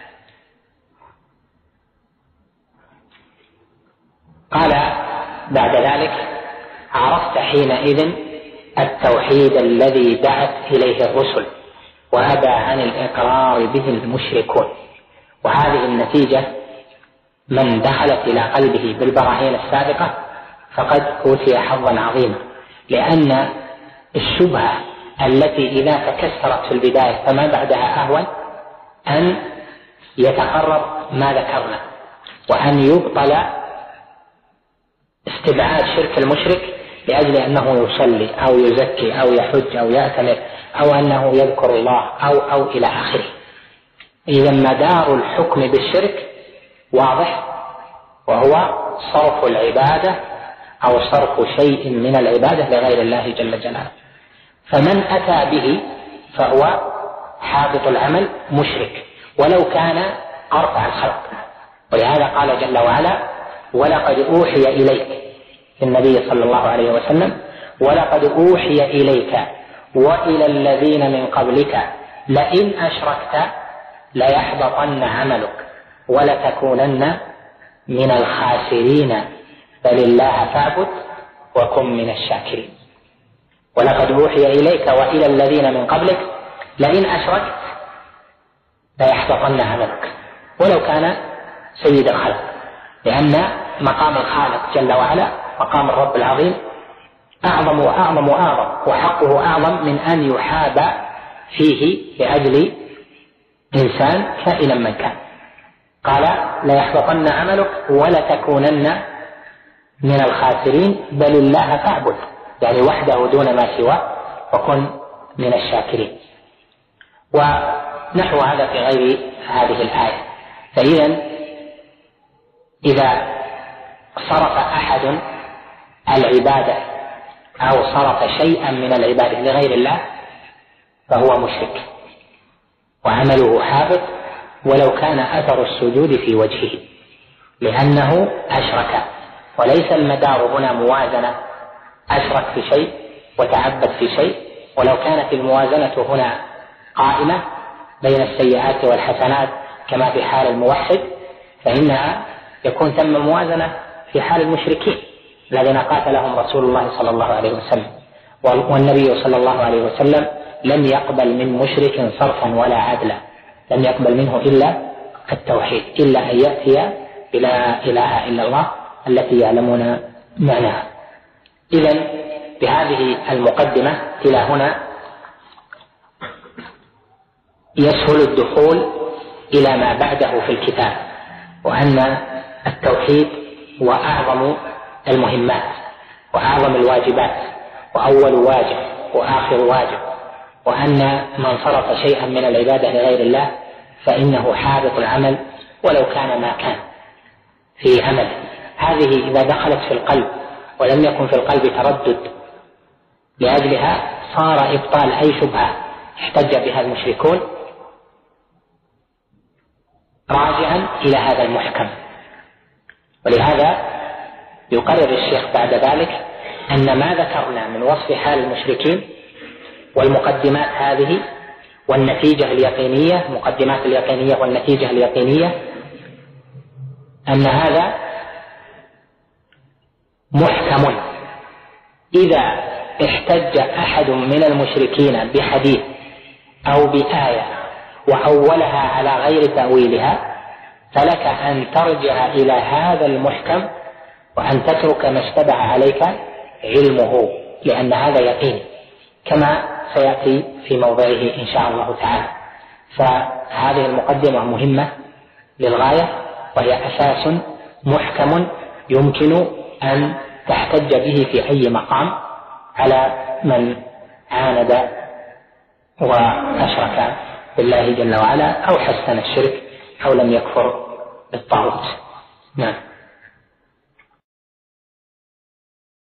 قال بعد ذلك عرفت حينئذ التوحيد الذي دعت إليه الرسل وأبى عن الإقرار به المشركون. وهذه النتيجة من دخلت إلى قلبه بالبراهين السابقة فقد أوتي حظا عظيما، لأن الشبهة التي إذا تكسرت في البداية فما بعدها أهون أن يتقرر ما ذكرنا، وأن يبطل استبعاد شرك المشرك لأجل أنه يصلي أو يزكي أو يحج أو يأتمر أو أنه يذكر الله أو أو إلى آخره. إذا مدار الحكم بالشرك واضح، وهو صرف العبادة أو صرف شيء من العبادة لغير الله جل جلاله. فمن أتى به فهو حابط العمل مشرك ولو كان أرفع الخلق. ولهذا قال جل وعلا: ولقد أوحي إليك، النبي صلى الله عليه وسلم: ولقد أوحي إليك وإلى الذين من قبلك لئن أشركت ليحبطن عملك ولتكونن من الخاسرين بل الله فاعبد وكن من الشاكرين. ولقد أوحي إليك وإلى الذين من قبلك لئن أشركت ليحبطن عملك ولو كان سيد الخلق، لأن مقام الخالق جل وعلا مقام الرب العظيم أعظم وأعظم وأعظم، وحقه أعظم من أن يحاب فيه لأجل إنسان كائنا من كان. قال: ليحبطن عملك ولتكونن من الخاسرين بل الله فاعبد، يعني وحده دون ما سواه، وكن من الشاكرين. ونحو هذا في غير هذه الآية. فإذا إذا صرف أحد العبادة أو صرف شيئا من العبادة لغير الله فهو مشرك وعمله حابط ولو كان أثر السجود في وجهه، لأنه أشرك. وليس المدار هنا موازنة، أشرك في شيء وتعبد في شيء. ولو كانت الموازنة هنا قائمة بين السيئات والحسنات كما في حال الموحد فإنها يكون ثم موازنة في حال المشركين الذين قاتلهم رسول الله صلى الله عليه وسلم. والنبي صلى الله عليه وسلم لم يقبل من مشرك صرفا ولا عدلا، لم يقبل منه إلا التوحيد، إلا أن يأتي بلا إله إلا الله التي يعلمون معناها. إذن بهذه المقدمة إلى هنا يسهل الدخول إلى ما بعده في الكتاب، وأن التوحيد هو أعظم المهمات وأعظم الواجبات وأول واجب وآخر واجب، وأن من صرف شيئا من العبادة لغير الله فإنه حابط العمل ولو كان ما كان في عمل. هذه إذا دخلت في القلب ولم يكن في القلب تردد لأجلها صار إبطال أي شبهة احتج بها المشركون راجعا إلى هذا المحكم. ولهذا يقرر الشيخ بعد ذلك أن ما ذكرنا من وصف حال المشركين والمقدمات هذه والنتيجة اليقينية، مقدمات اليقينية والنتيجة اليقينية، أن هذا محكم إذا احتج أحد من المشركين بحديث أو بآية وأولها على غير تأويلها فلك أن ترجع إلى هذا المحكم وأن تترك ما اشتبه عليك علمه، لأن هذا يقين كما سيأتي في موضعه إن شاء الله تعالى. فهذه المقدمة مهمة للغاية، وهي أساس محكم يمكن أن تحتج به في أي مقام على من عاند وأشرك بالله جل وعلا أو حسن الشرك أو لم يكفر بالطاغوت. نعم.